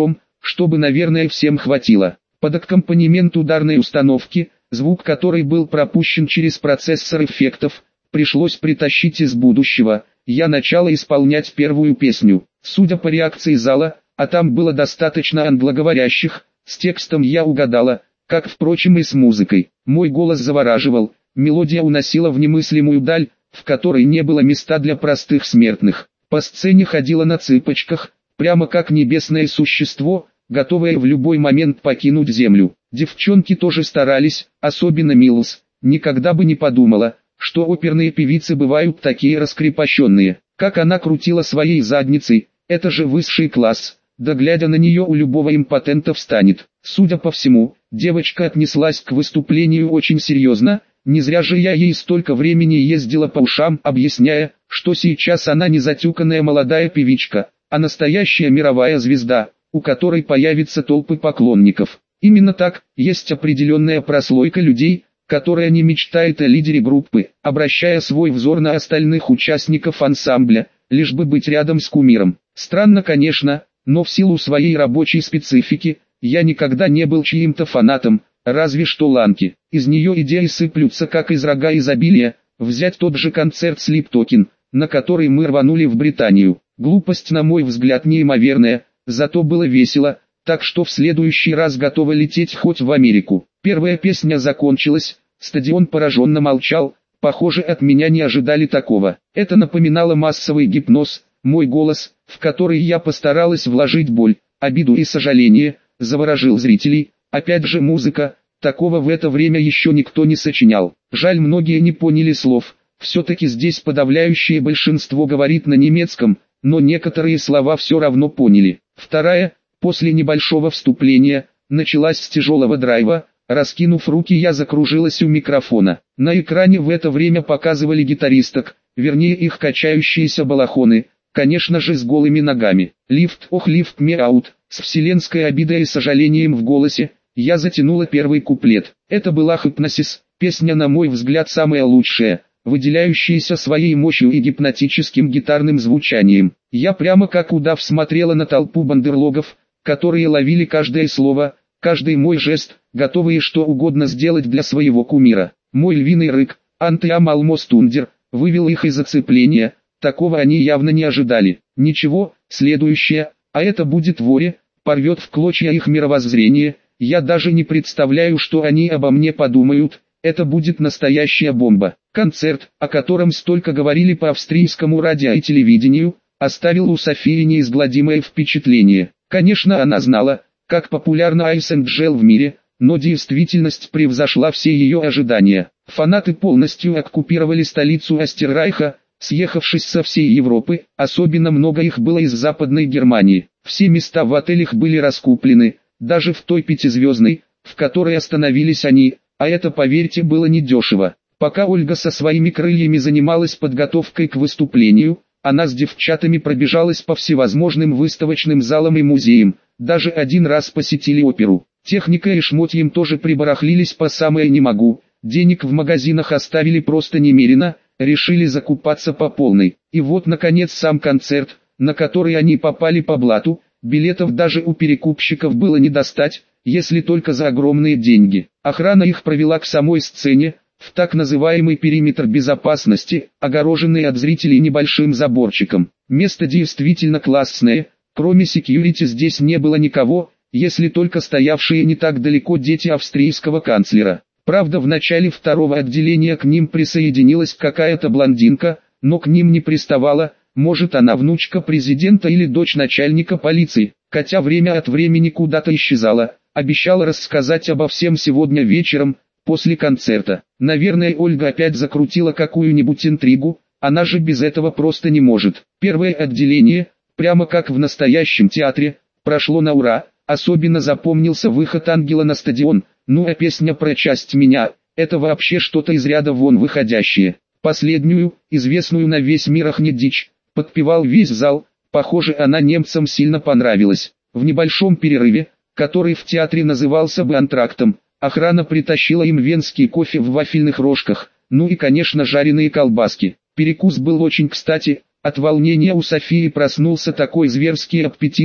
чтобы, наверное, всем хватило. Под аккомпанемент ударной установки, звук которой был пропущен через процессор эффектов, пришлось притащить из будущего. Я начала исполнять первую песню. Судя по реакции зала, а там было достаточно англоговорящих, с текстом я угадала, как, впрочем, и с музыкой. Мой голос завораживал, мелодия уносила в немыслимую даль, в которой не было места для простых смертных. По сцене ходила на цыпочках, прямо как небесное существо, готовое в любой момент покинуть землю. Девчонки тоже старались, особенно Милс. Никогда бы не подумала, что оперные певицы бывают такие раскрепощенные. Как она крутила своей задницей, это же высший класс. Да глядя на нее у любого импотента встанет. Судя по всему, девочка отнеслась к выступлению очень серьезно. Не зря же я ей столько времени ездила по ушам, объясняя, что сейчас она не затюканная молодая певичка, а настоящая мировая звезда, у которой появятся толпы поклонников. Именно так, есть определенная прослойка людей, которая не мечтает о лидере группы, обращая свой взор на остальных участников ансамбля, лишь бы быть рядом с кумиром. Странно, конечно, но в силу своей рабочей специфики, я никогда не был чьим-то фанатом, разве что Ланки. Из нее идеи сыплются как из рога изобилия. Взять тот же концерт Sleep Token, на который мы рванули в Британию. Глупость, на мой взгляд, неимоверная, зато было весело, так что в следующий раз готова лететь хоть в Америку. Первая песня закончилась, стадион пораженно молчал, похоже, от меня не ожидали такого. Это напоминало массовый гипноз, мой голос, в который я постаралась вложить боль, обиду и сожаление, заворожил зрителей. Опять же музыка, такого в это время еще никто не сочинял. Жаль, многие не поняли слов, все-таки здесь подавляющее большинство говорит на немецком, но некоторые слова все равно поняли. Вторая, после небольшого вступления, началась с тяжелого драйва. Раскинув руки, я закружилась у микрофона. На экране в это время показывали гитаристок, вернее их качающиеся балахоны, конечно же с голыми ногами. Lift, ох, lift me out, с вселенской обидой и сожалением в голосе, я затянула первый куплет. Это была Hypnosis, песня, на мой взгляд, самая лучшая, выделяющаяся своей мощью и гипнотическим гитарным звучанием. Я прямо как удав смотрела на толпу бандерлогов, которые ловили каждое слово, каждый мой жест, готовые что угодно сделать для своего кумира. Мой львиный рык, «Антеам almost under», вывел их из оцепления, такого они явно не ожидали. Ничего, следующее, а это будет воре, порвет в клочья их мировоззрение. Я даже не представляю, что они обо мне подумают. Это будет настоящая бомба. Концерт, о котором столько говорили по австрийскому радио и телевидению, оставил у Софии неизгладимое впечатление. Конечно, она знала, как популярна Ice Angel в мире, но действительность превзошла все ее ожидания. Фанаты полностью оккупировали столицу Остеррайха, съехавшись со всей Европы, особенно много их было из Западной Германии. Все места в отелях были раскуплены, даже в той пятизвездной, в которой остановились они, а это, поверьте, было недешево. Пока Ольга со своими крыльями занималась подготовкой к выступлению, она с девчатами пробежалась по всевозможным выставочным залам и музеям, даже один раз посетили оперу. Техника и шмотьем тоже прибарахлились по самое не могу, денег в магазинах оставили просто немерено, решили закупаться по полной. И вот наконец сам концерт, на который они попали по блату. Билетов даже у перекупщиков было не достать, если только за огромные деньги. Охрана их провела к самой сцене, в так называемый периметр безопасности, огороженный от зрителей небольшим заборчиком. Место действительно классное, кроме секьюрити здесь не было никого, если только стоявшие не так далеко дети австрийского канцлера. Правда, в начале второго отделения к ним присоединилась какая-то блондинка, но к ним не приставала. Может, она внучка президента или дочь начальника полиции, хотя время от времени куда-то исчезала, обещала рассказать обо всем сегодня вечером, после концерта. Наверное, Ольга опять закрутила какую-нибудь интригу, она же без этого просто не может. Первое отделение, прямо как в настоящем театре, прошло на ура, особенно запомнился выход Ангела на стадион, ну а песня про часть меня, это вообще что-то из ряда вон выходящее. Последнюю, известную на весь мир «Ахнедичь», подпевал весь зал, похоже, она немцам сильно понравилась. В небольшом перерыве, который в театре назывался бы антрактом, охрана притащила им венский кофе в вафельных рожках, ну и, конечно, жареные колбаски. Перекус был очень кстати, от волнения у Софии проснулся такой зверский аппетит,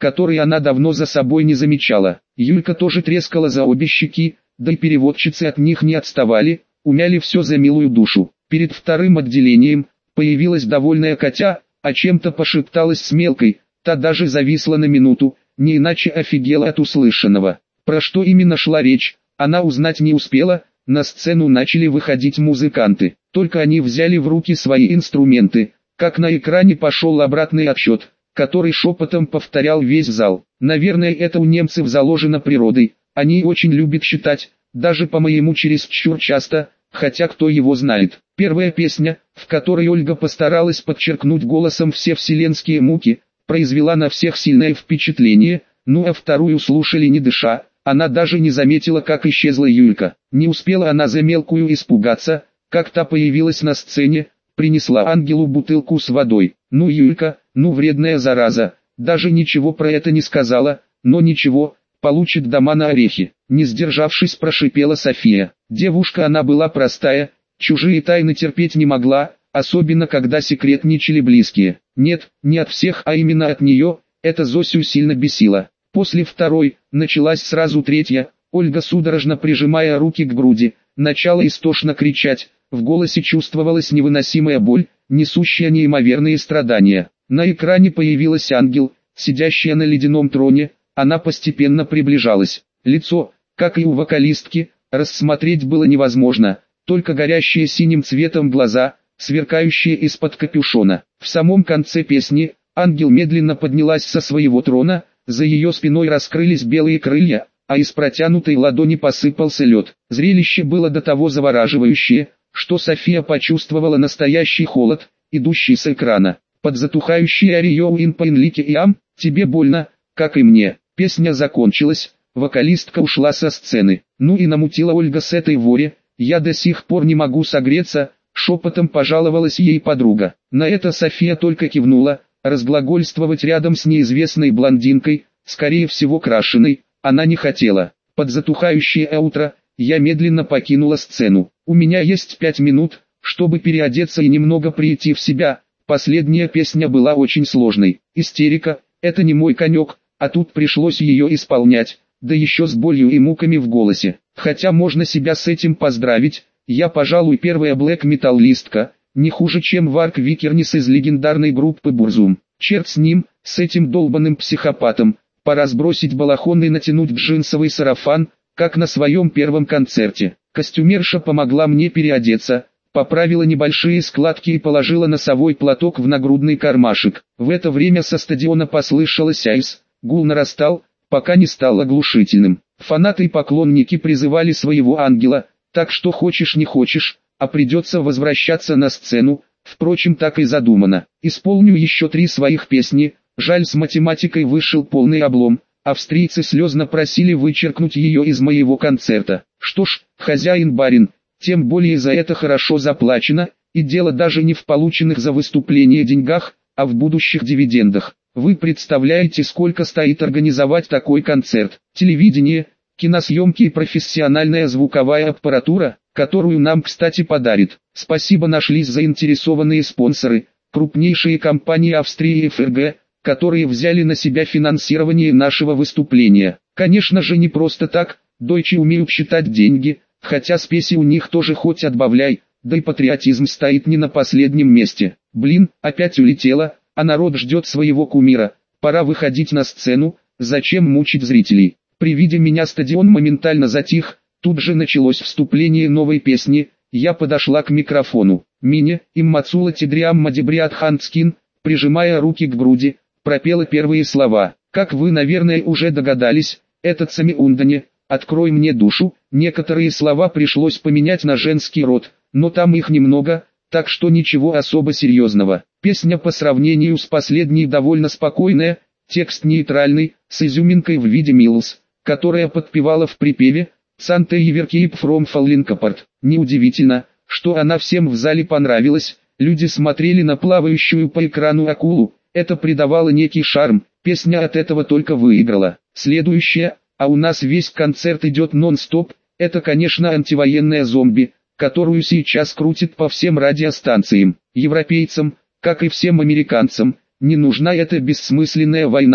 который она давно за собой не замечала. Юлька тоже трескала за обе щеки, да и переводчицы от них не отставали, умяли все за милую душу. Перед вторым отделением появилась довольная Катя, а чем-то пошепталась с Мелкой, та даже зависла на минуту, не иначе офигела от услышанного. Про что именно шла речь, она узнать не успела. На сцену начали выходить музыканты. Только они взяли в руки свои инструменты, как на экране пошел обратный отсчет, который шепотом повторял весь зал. Наверное, это у немцев заложено природой, они очень любят считать, даже по-моему чересчур часто, хотя кто его знает. Первая песня, в которой Ольга постаралась подчеркнуть голосом все вселенские муки, произвела на всех сильное впечатление, ну а вторую слушали не дыша. Она даже не заметила, как исчезла Юлька. Не успела она за Мелкую испугаться, как та появилась на сцене, принесла ангелу бутылку с водой. Ну Юлька, ну вредная зараза, даже ничего про это не сказала, но ничего, получит дома на орехи. Не сдержавшись, прошипела София. Девушка она была простая, чужие тайны терпеть не могла, особенно когда секретничали близкие. Нет, не от всех, а именно от нее, это Зосю сильно бесило. После второй, началась сразу третья, Ольга судорожно прижимая руки к груди, начала истошно кричать, в голосе чувствовалась невыносимая боль, несущая неимоверные страдания. На экране появилась ангел, сидящая на ледяном троне, она постепенно приближалась. Лицо, как и у вокалистки, рассмотреть было невозможно, только горящие синим цветом глаза, сверкающие из-под капюшона. В самом конце песни, ангел медленно поднялась со своего трона, за ее спиной раскрылись белые крылья, а из протянутой ладони посыпался лед. Зрелище было до того завораживающее, что София почувствовала настоящий холод, идущий с экрана. Под затухающий «Арио ин Пайнлике и Ам», «Тебе больно, как и мне». Песня закончилась, вокалистка ушла со сцены. Ну и намутила Ольга с этой воре, я до сих пор не могу согреться, шепотом пожаловалась ей подруга. На это София только кивнула. Разглагольствовать рядом с неизвестной блондинкой, скорее всего крашеной, она не хотела. Под затухающее утро, я медленно покинула сцену. У меня есть пять минут, чтобы переодеться и немного прийти в себя. Последняя песня была очень сложной. Истерика, это не мой конек, а тут пришлось ее исполнять, да еще с болью и муками в голосе. Хотя можно себя с этим поздравить, я, пожалуй, первая блэк-металлистка. Не хуже, чем Варк Викернис из легендарной группы Бурзум. Черт с ним, с этим долбанным психопатом. Пора сбросить балахон и натянуть джинсовый сарафан, как на своем первом концерте. Костюмерша помогла мне переодеться, поправила небольшие складки и положила носовой платок в нагрудный кармашек. В это время со стадиона послышалось айс, гул нарастал, пока не стал оглушительным. Фанаты и поклонники призывали своего ангела, так что хочешь не хочешь, а придется возвращаться на сцену, впрочем так и задумано. Исполню еще три своих песни, жаль с математикой вышел полный облом, австрийцы слезно просили вычеркнуть ее из моего концерта. Что ж, хозяин-барин, тем более за это хорошо заплачено, и дело даже не в полученных за выступление деньгах, а в будущих дивидендах. Вы представляете, сколько стоит организовать такой концерт? Телевидение, киносъемки и профессиональная звуковая аппаратура, которую нам, кстати, подарит. Спасибо, нашлись заинтересованные спонсоры, крупнейшие компании Австрии и ФРГ, которые взяли на себя финансирование нашего выступления. Конечно же не просто так, дойчи умеют считать деньги, хотя спеси у них тоже хоть отбавляй, да и патриотизм стоит не на последнем месте. Блин, опять улетела, а народ ждет своего кумира, пора выходить на сцену, зачем мучить зрителей. При виде меня стадион моментально затих. Тут же началось вступление новой песни, я подошла к микрофону. Мине, иммацула тидриам мадибриат ханцкин, прижимая руки к груди, пропела первые слова. Как вы, наверное, уже догадались, этот Самиундане, открой мне душу, некоторые слова пришлось поменять на женский род, но там их немного, так что ничего особо серьезного. Песня по сравнению с последней довольно спокойная, текст нейтральный, с изюминкой в виде Милс, которая подпевала в припеве «Санта Еверкейп фром Фаллинкапорт». Неудивительно, что она всем в зале понравилась, люди смотрели на плавающую по экрану акулу, это придавало некий шарм, песня от этого только выиграла. Следующая, а у нас весь концерт идет нон-стоп, это, конечно, антивоенная зомби, которую сейчас крутит по всем радиостанциям. Европейцам, как и всем американцам, не нужна эта бессмысленная война,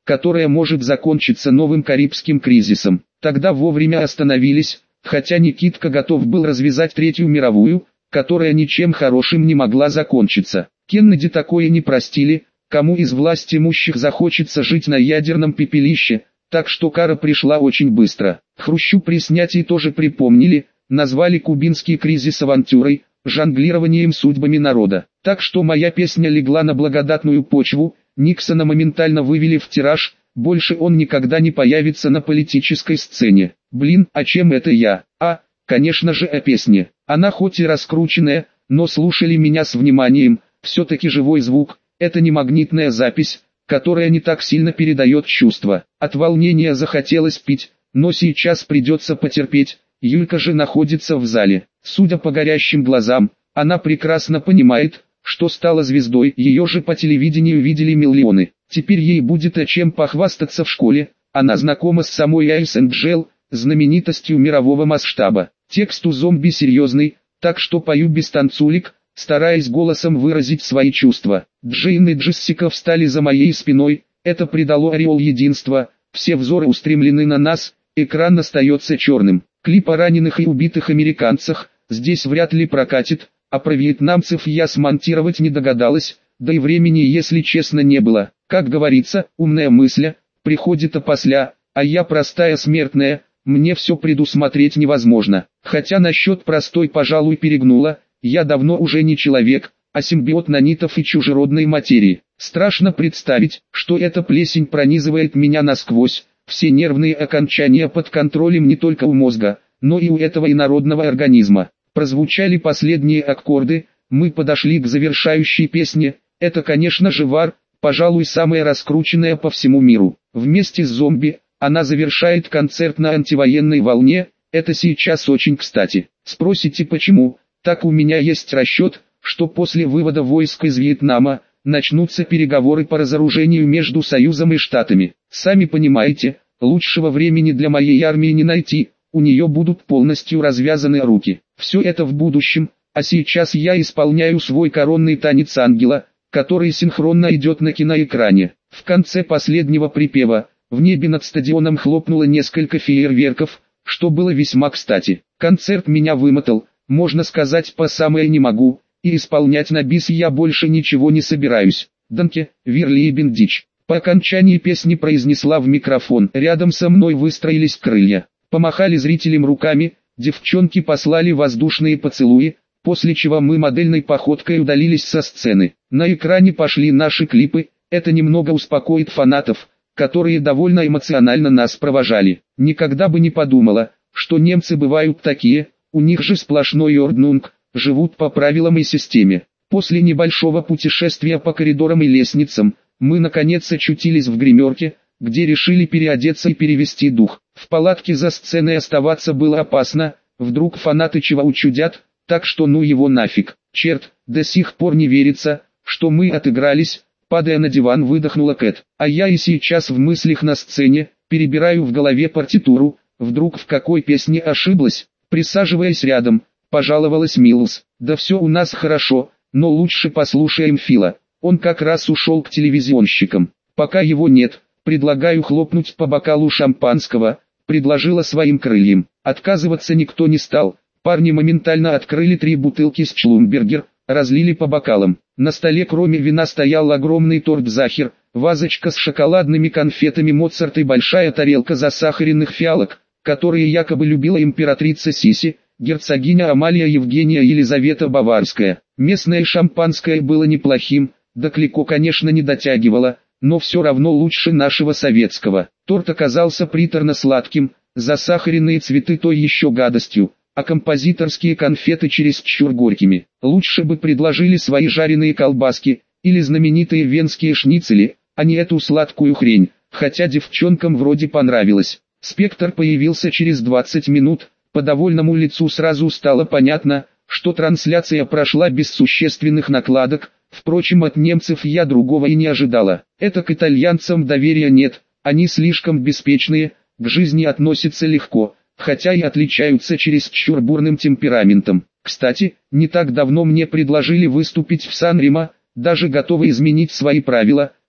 которая может закончиться новым Карибским кризисом. Тогда вовремя остановились, хотя Никитка готов был развязать Третью мировую, которая ничем хорошим не могла закончиться. Кеннеди такое не простили, кому из властимущих захочется жить на ядерном пепелище, так что кара пришла очень быстро. Хрущу при снятии тоже припомнили, назвали кубинский кризис авантюрой, жонглированием судьбами народа. Так что моя песня легла на благодатную почву, Никсона моментально вывели в тираж, больше он никогда не появится на политической сцене. Блин, а чем это я? А, конечно же о песне. Она хоть и раскрученная, но слушали меня с вниманием, все-таки живой звук, это не магнитная запись, которая не так сильно передает чувства. От волнения захотелось пить, но сейчас придется потерпеть, Юлька же находится в зале. Судя по горящим глазам, она прекрасно понимает, что стала звездой, ее же по телевидению видели миллионы. Теперь ей будет о чем похвастаться в школе, она знакома с самой Айс Энджел, знаменитостью мирового масштаба. Текст у зомби серьезный, так что пою без танцулек, стараясь голосом выразить свои чувства. Джейн и Джессика встали за моей спиной, это придало ореол единства, все взоры устремлены на нас, экран остается черным. Клип о раненых и убитых американцах здесь вряд ли прокатит, а про вьетнамцев я смонтировать не догадалась, да и времени, если честно, не было. Как говорится, умная мысль приходит опосля, а я простая смертная, мне все предусмотреть невозможно. Хотя насчет простой, пожалуй, перегнула, я давно уже не человек, а симбиот нанитов и чужеродной материи. Страшно представить, что эта плесень пронизывает меня насквозь, все нервные окончания под контролем не только у мозга, но и у этого инородного организма. Прозвучали последние аккорды, мы подошли к завершающей песне, это, конечно же, Вар, пожалуй, самая раскрученная по всему миру. Вместе с зомби, она завершает концерт на антивоенной волне, это сейчас очень кстати. Спросите почему? Так у меня есть расчет, что после вывода войск из Вьетнама, начнутся переговоры по разоружению между Союзом и Штатами. Сами понимаете, лучшего времени для моей армии не найти, у нее будут полностью развязаны руки. Все это в будущем, а сейчас я исполняю свой коронный танец ангела, который синхронно идет на киноэкране. В конце последнего припева, в небе над стадионом хлопнуло несколько фейерверков, что было весьма кстати. Концерт меня вымотал, можно сказать, по самое не могу, и исполнять на бис я больше ничего не собираюсь. Данке, Вирли и Бендич. По окончании песни произнесла в микрофон. Рядом со мной выстроились крылья. Помахали зрителям руками, девчонки послали воздушные поцелуи, после чего мы модельной походкой удалились со сцены. На экране пошли наши клипы, это немного успокоит фанатов, которые довольно эмоционально нас провожали. Никогда бы не подумала, что немцы бывают такие, у них же сплошной орднунг, живут по правилам и системе. После небольшого путешествия по коридорам и лестницам, мы наконец очутились в гримерке, где решили переодеться и перевести дух. В палатке за сценой оставаться было опасно, вдруг фанаты чего учудят, так что ну его нафиг. Черт, до сих пор не верится, что мы отыгрались, падая на диван, выдохнула Кэт. А я и сейчас в мыслях на сцене, перебираю в голове партитуру, вдруг в какой песне ошиблась, присаживаясь рядом, пожаловалась Милс. Да все у нас хорошо, но лучше послушаем Фила, он как раз ушел к телевизионщикам. Пока его нет, предлагаю хлопнуть по бокалу шампанского, предложила своим крыльям. Отказываться никто не стал, парни моментально открыли три бутылки с Шлумбергер, разлили по бокалам. На столе кроме вина стоял огромный торт Захер, вазочка с шоколадными конфетами Моцарт и большая тарелка засахаренных фиалок, которые якобы любила императрица Сиси, герцогиня Амалия Евгения Елизавета Баварская. Местное шампанское было неплохим, до Клико, конечно, не дотягивало, но все равно лучше нашего советского. Торт оказался приторно-сладким, засахаренные цветы той еще гадостью, а композиторские конфеты чересчур горькими. Лучше бы предложили свои жареные колбаски, или знаменитые венские шницели, а не эту сладкую хрень, хотя девчонкам вроде понравилось. Спектр появился через двадцать минут, по довольному лицу сразу стало понятно, что трансляция прошла без существенных накладок, впрочем, от немцев я другого и не ожидала. Это к итальянцам доверия нет, они слишком беспечные, к жизни относятся легко, хотя и отличаются чересчур бурным темпераментом. Кстати, не так давно мне предложили выступить в Сан-Ремо, даже готовы изменить свои правила,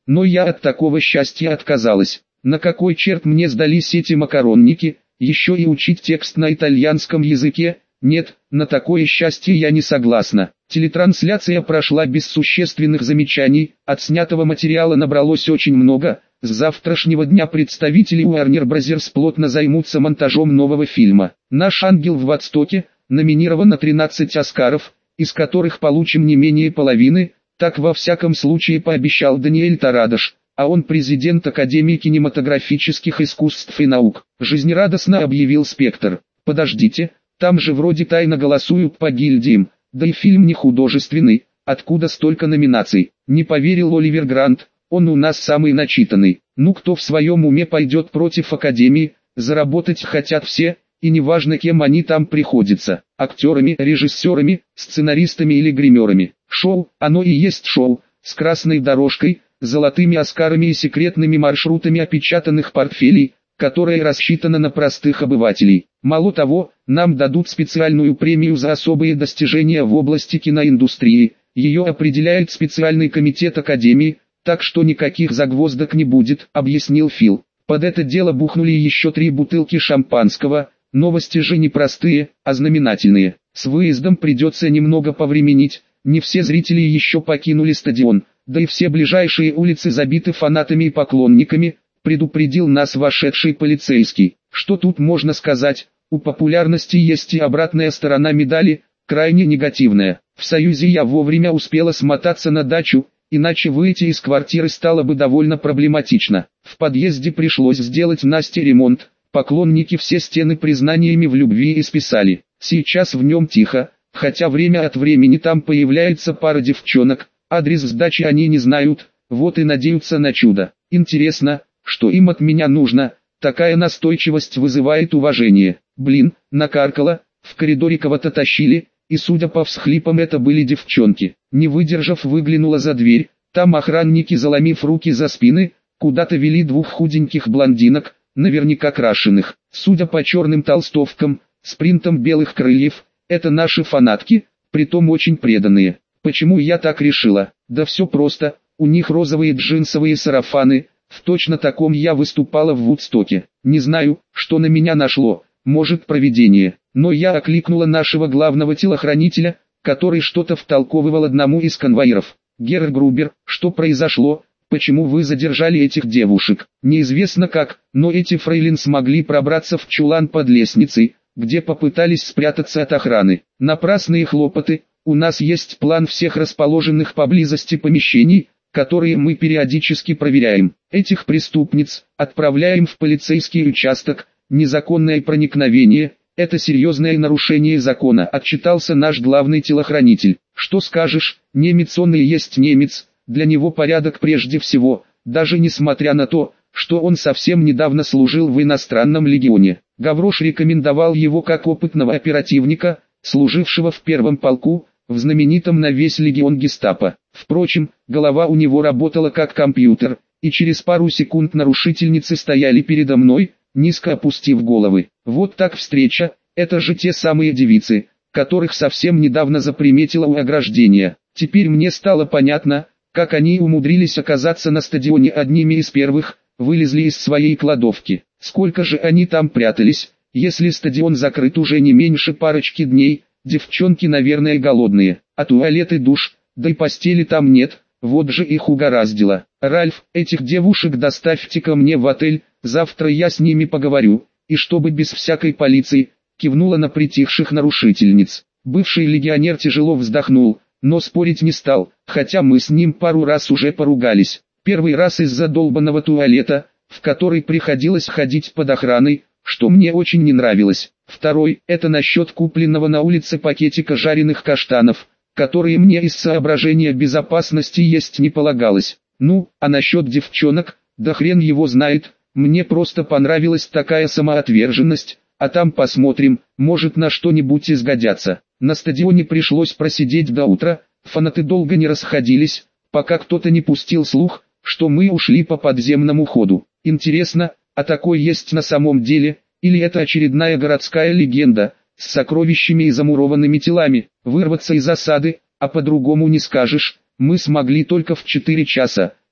но я от такого счастья отказалась. На какой черт мне сдались эти макаронники, еще и учить текст на итальянском языке? Нет, на такое счастье я не согласна. Телетрансляция прошла без существенных замечаний, отснятого материала набралось очень много. С завтрашнего дня представители Warner Bros. Плотно займутся монтажом нового фильма. «Наш ангел в Вудстоке» номинирован на тринадцать Оскаров, из которых получим не менее половины, так во всяком случае пообещал Даниэль Тарадаш, а он президент Академии кинематографических искусств и наук. Жизнерадостно объявил «Спектр». Подождите, там же вроде тайно голосуют по гильдиям, да и фильм не художественный, откуда столько номинаций? Не поверил Оливер Грант, он у нас самый начитанный. Ну кто в своем уме пойдет против Академии, заработать хотят все, и неважно кем они там приходятся, актерами, режиссерами, сценаристами или гримерами. Шоу, оно и есть шоу, с красной дорожкой, золотыми оскарами и секретными маршрутами опечатанных портфелей, которое рассчитано на простых обывателей. Мало того, нам дадут специальную премию за особые достижения в области киноиндустрии, ее определяет специальный комитет Академии, так что никаких загвоздок не будет, объяснил Фил. Под это дело бухнули еще три бутылки шампанского, новости же не простые, а знаменательные. С выездом придется немного повременить, не все зрители еще покинули стадион, да и все ближайшие улицы забиты фанатами и поклонниками, предупредил нас вошедший полицейский. Что тут можно сказать, у популярности есть и обратная сторона медали, крайне негативная. В Союзе я вовремя успела смотаться на дачу, иначе выйти из квартиры стало бы довольно проблематично. В подъезде пришлось сделать Насте ремонт, поклонники все стены признаниями в любви исписали. Сейчас в нем тихо, хотя время от времени там появляется пара девчонок, адрес сдачи они не знают, вот и надеются на чудо. Интересно, что им от меня нужно, такая настойчивость вызывает уважение. Блин, накаркала, в коридоре кого-то тащили, и судя по всхлипам это были девчонки. Не выдержав, выглянула за дверь, там охранники, заломив руки за спины, куда-то вели двух худеньких блондинок, наверняка крашеных. Судя по черным толстовкам, с принтом белых крыльев, это наши фанатки, притом очень преданные. Почему я так решила? Да все просто, у них розовые джинсовые сарафаны, в точно таком я выступала в Вудстоке. Не знаю, что на меня нашло, может провидение, но я окликнула нашего главного телохранителя, который что-то втолковывал одному из конвоиров. «Герр Грубер, что произошло? Почему вы задержали этих девушек?» Неизвестно как, но эти фрейлин смогли пробраться в чулан под лестницей, где попытались спрятаться от охраны. Напрасные хлопоты, у нас есть план всех расположенных поблизости помещений, которые мы периодически проверяем. Этих преступниц отправляем в полицейский участок. Незаконное проникновение – это серьезное нарушение закона, отчитался наш главный телохранитель. Что скажешь, немец он и есть немец, для него порядок прежде всего, даже несмотря на то, что он совсем недавно служил в иностранном легионе. Гаврош рекомендовал его как опытного оперативника, служившего в первом полку, в знаменитом на весь легион гестапо. Впрочем, голова у него работала как компьютер, и через пару секунд нарушительницы стояли передо мной, низко опустив головы. Вот так встреча, это же те самые девицы, которых совсем недавно заприметила у ограждения. Теперь мне стало понятно, как они умудрились оказаться на стадионе одними из первых, вылезли из своей кладовки. Сколько же они там прятались, если стадион закрыт уже не меньше парочки дней, девчонки наверное голодные, а туалет и душ, да и постели там нет, вот же их угораздило. Ральф, этих девушек доставьте ко мне в отель, завтра я с ними поговорю, и чтобы без всякой полиции, кивнула на притихших нарушительниц. Бывший легионер тяжело вздохнул, но спорить не стал, хотя мы с ним пару раз уже поругались. Первый раз из-за долбанного туалета, в который приходилось ходить под охраной, что мне очень не нравилось. Второй – это насчет купленного на улице пакетика жареных каштанов, которые мне из соображения безопасности есть не полагалось. Ну, а насчет девчонок, да хрен его знает, мне просто понравилась такая самоотверженность, а там посмотрим, может на что-нибудь изгодятся. На стадионе пришлось просидеть до утра, фанаты долго не расходились, пока кто-то не пустил слух, что мы ушли по подземному ходу. Интересно, а такой есть на самом деле, или это очередная городская легенда, с сокровищами и замурованными телами? Вырваться из осады, а по-другому не скажешь, мы смогли только в четыре часа,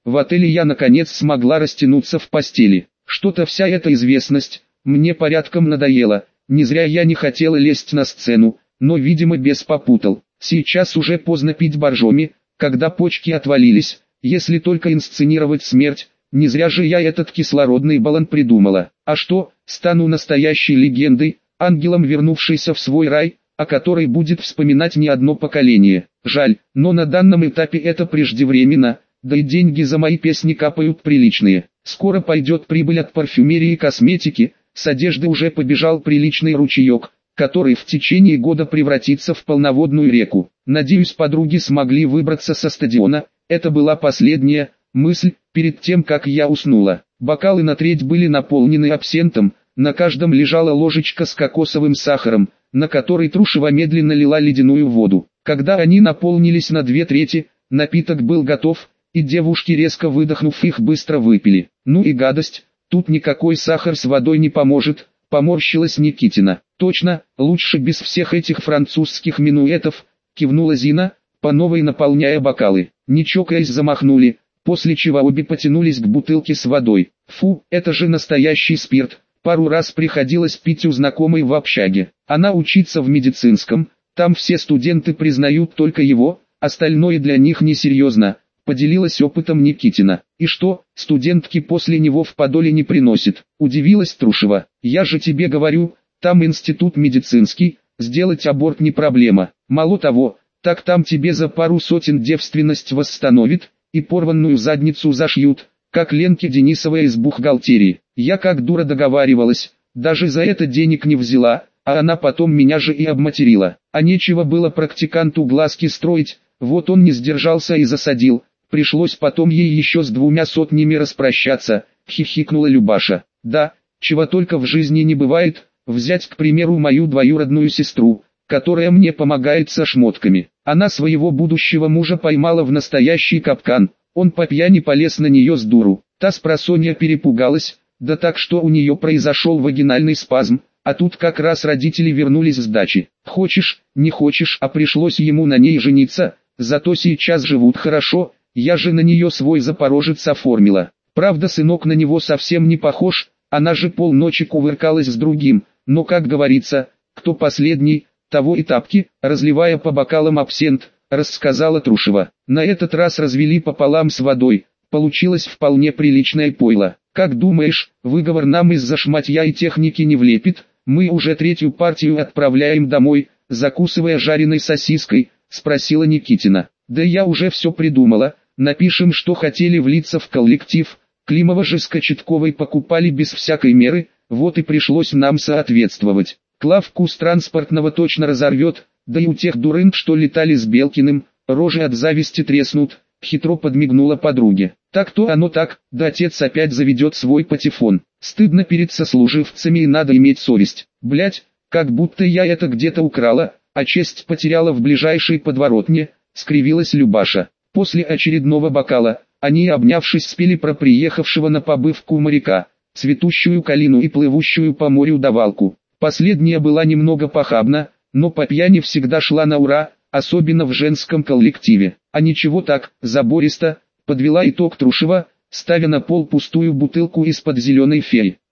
В отеле я наконец смогла растянуться в постели. Что-то вся эта известность мне порядком надоела. Не зря я не хотела лезть на сцену, но, видимо, бес попутал. Сейчас уже поздно пить боржоми, когда почки отвалились, если только инсценировать смерть. Не зря же я этот кислородный баллон придумала. А что, стану настоящей легендой, ангелом, вернувшейся в свой рай, о которой будет вспоминать не одно поколение. Жаль, но на данном этапе это преждевременно, да и деньги за мои песни капают приличные. Скоро пойдет прибыль от парфюмерии и косметики, с одежды уже побежал приличный ручеек, который в течение года превратится в полноводную реку. Надеюсь, подруги смогли выбраться со стадиона. Это была последняя мысль перед тем, как я уснула. Бокалы на треть были наполнены абсентом, на каждом лежала ложечка с кокосовым сахаром, на которой Трушева медленно лила ледяную воду. Когда они наполнились на две трети, напиток был готов, и девушки, резко выдохнув, их быстро выпили. Ну и гадость, тут никакой сахар с водой не поможет, поморщилась Никитина. Точно, лучше без всех этих французских минуэтов, кивнула Зина, по новой наполняя бокалы. Не чокаясь замахнули, после чего обе потянулись к бутылке с водой. Фу, это же настоящий спирт. Пару раз приходилось пить у знакомой в общаге. Она учится в медицинском, там все студенты признают только его, остальное для них несерьезно, поделилась опытом Никитина. И что, студентки после него в подоле не приносит? Удивилась Трушева. Я же тебе говорю, там институт медицинский, сделать аборт не проблема. Мало того, так там тебе за пару сотен девственность восстановит, и порванную задницу зашьют, как Ленке Денисовой из бухгалтерии. Я как дура договаривалась, даже за это денег не взяла, а она потом меня же и обматерила. А нечего было практиканту глазки строить, вот он не сдержался и засадил. Пришлось потом ей еще с двумя сотнями распрощаться, хихикнула Любаша. Да, чего только в жизни не бывает, взять, к примеру, мою двоюродную сестру, которая мне помогает со шмотками. Она своего будущего мужа поймала в настоящий капкан, он по пьяни полез на нее с дуру. Та спросонья перепугалась, да так что у нее произошел вагинальный спазм, а тут как раз родители вернулись с дачи. Хочешь, не хочешь, а пришлось ему на ней жениться, зато сейчас живут хорошо, я же на нее свой запорожец оформила. Правда, сынок на него совсем не похож, она же полночи кувыркалась с другим, но, как говорится, кто последний, того и тапки, разливая по бокалам абсент, рассказала Трушева. На этот раз развели пополам с водой, получилось вполне приличное пойло. Как думаешь, выговор нам из-за шматья и техники не влепит? Мы уже третью партию отправляем домой, закусывая жареной сосиской, спросила Никитина. Да я уже все придумала, напишем, что хотели влиться в коллектив, Климова же с Кочетковой покупали без всякой меры, вот и пришлось нам соответствовать. Клавку с транспортного точно разорвет, да и у тех дурын, что летали с Белкиным, рожи от зависти треснут, хитро подмигнула подруге. Так-то оно так, да отец опять заведет свой патефон. Стыдно перед сослуживцами и надо иметь совесть. Блять, как будто я это где-то украла, а честь потеряла в ближайшей подворотне, скривилась Любаша. После очередного бокала, они, обнявшись, спели про приехавшего на побывку моряка, цветущую калину и плывущую по морю давалку. Последняя была немного похабна, но по пьяни всегда шла на ура, особенно в женском коллективе. А ничего так, забористо, подвела итог Трушева, ставя на пол пустую бутылку из-под зеленой феи.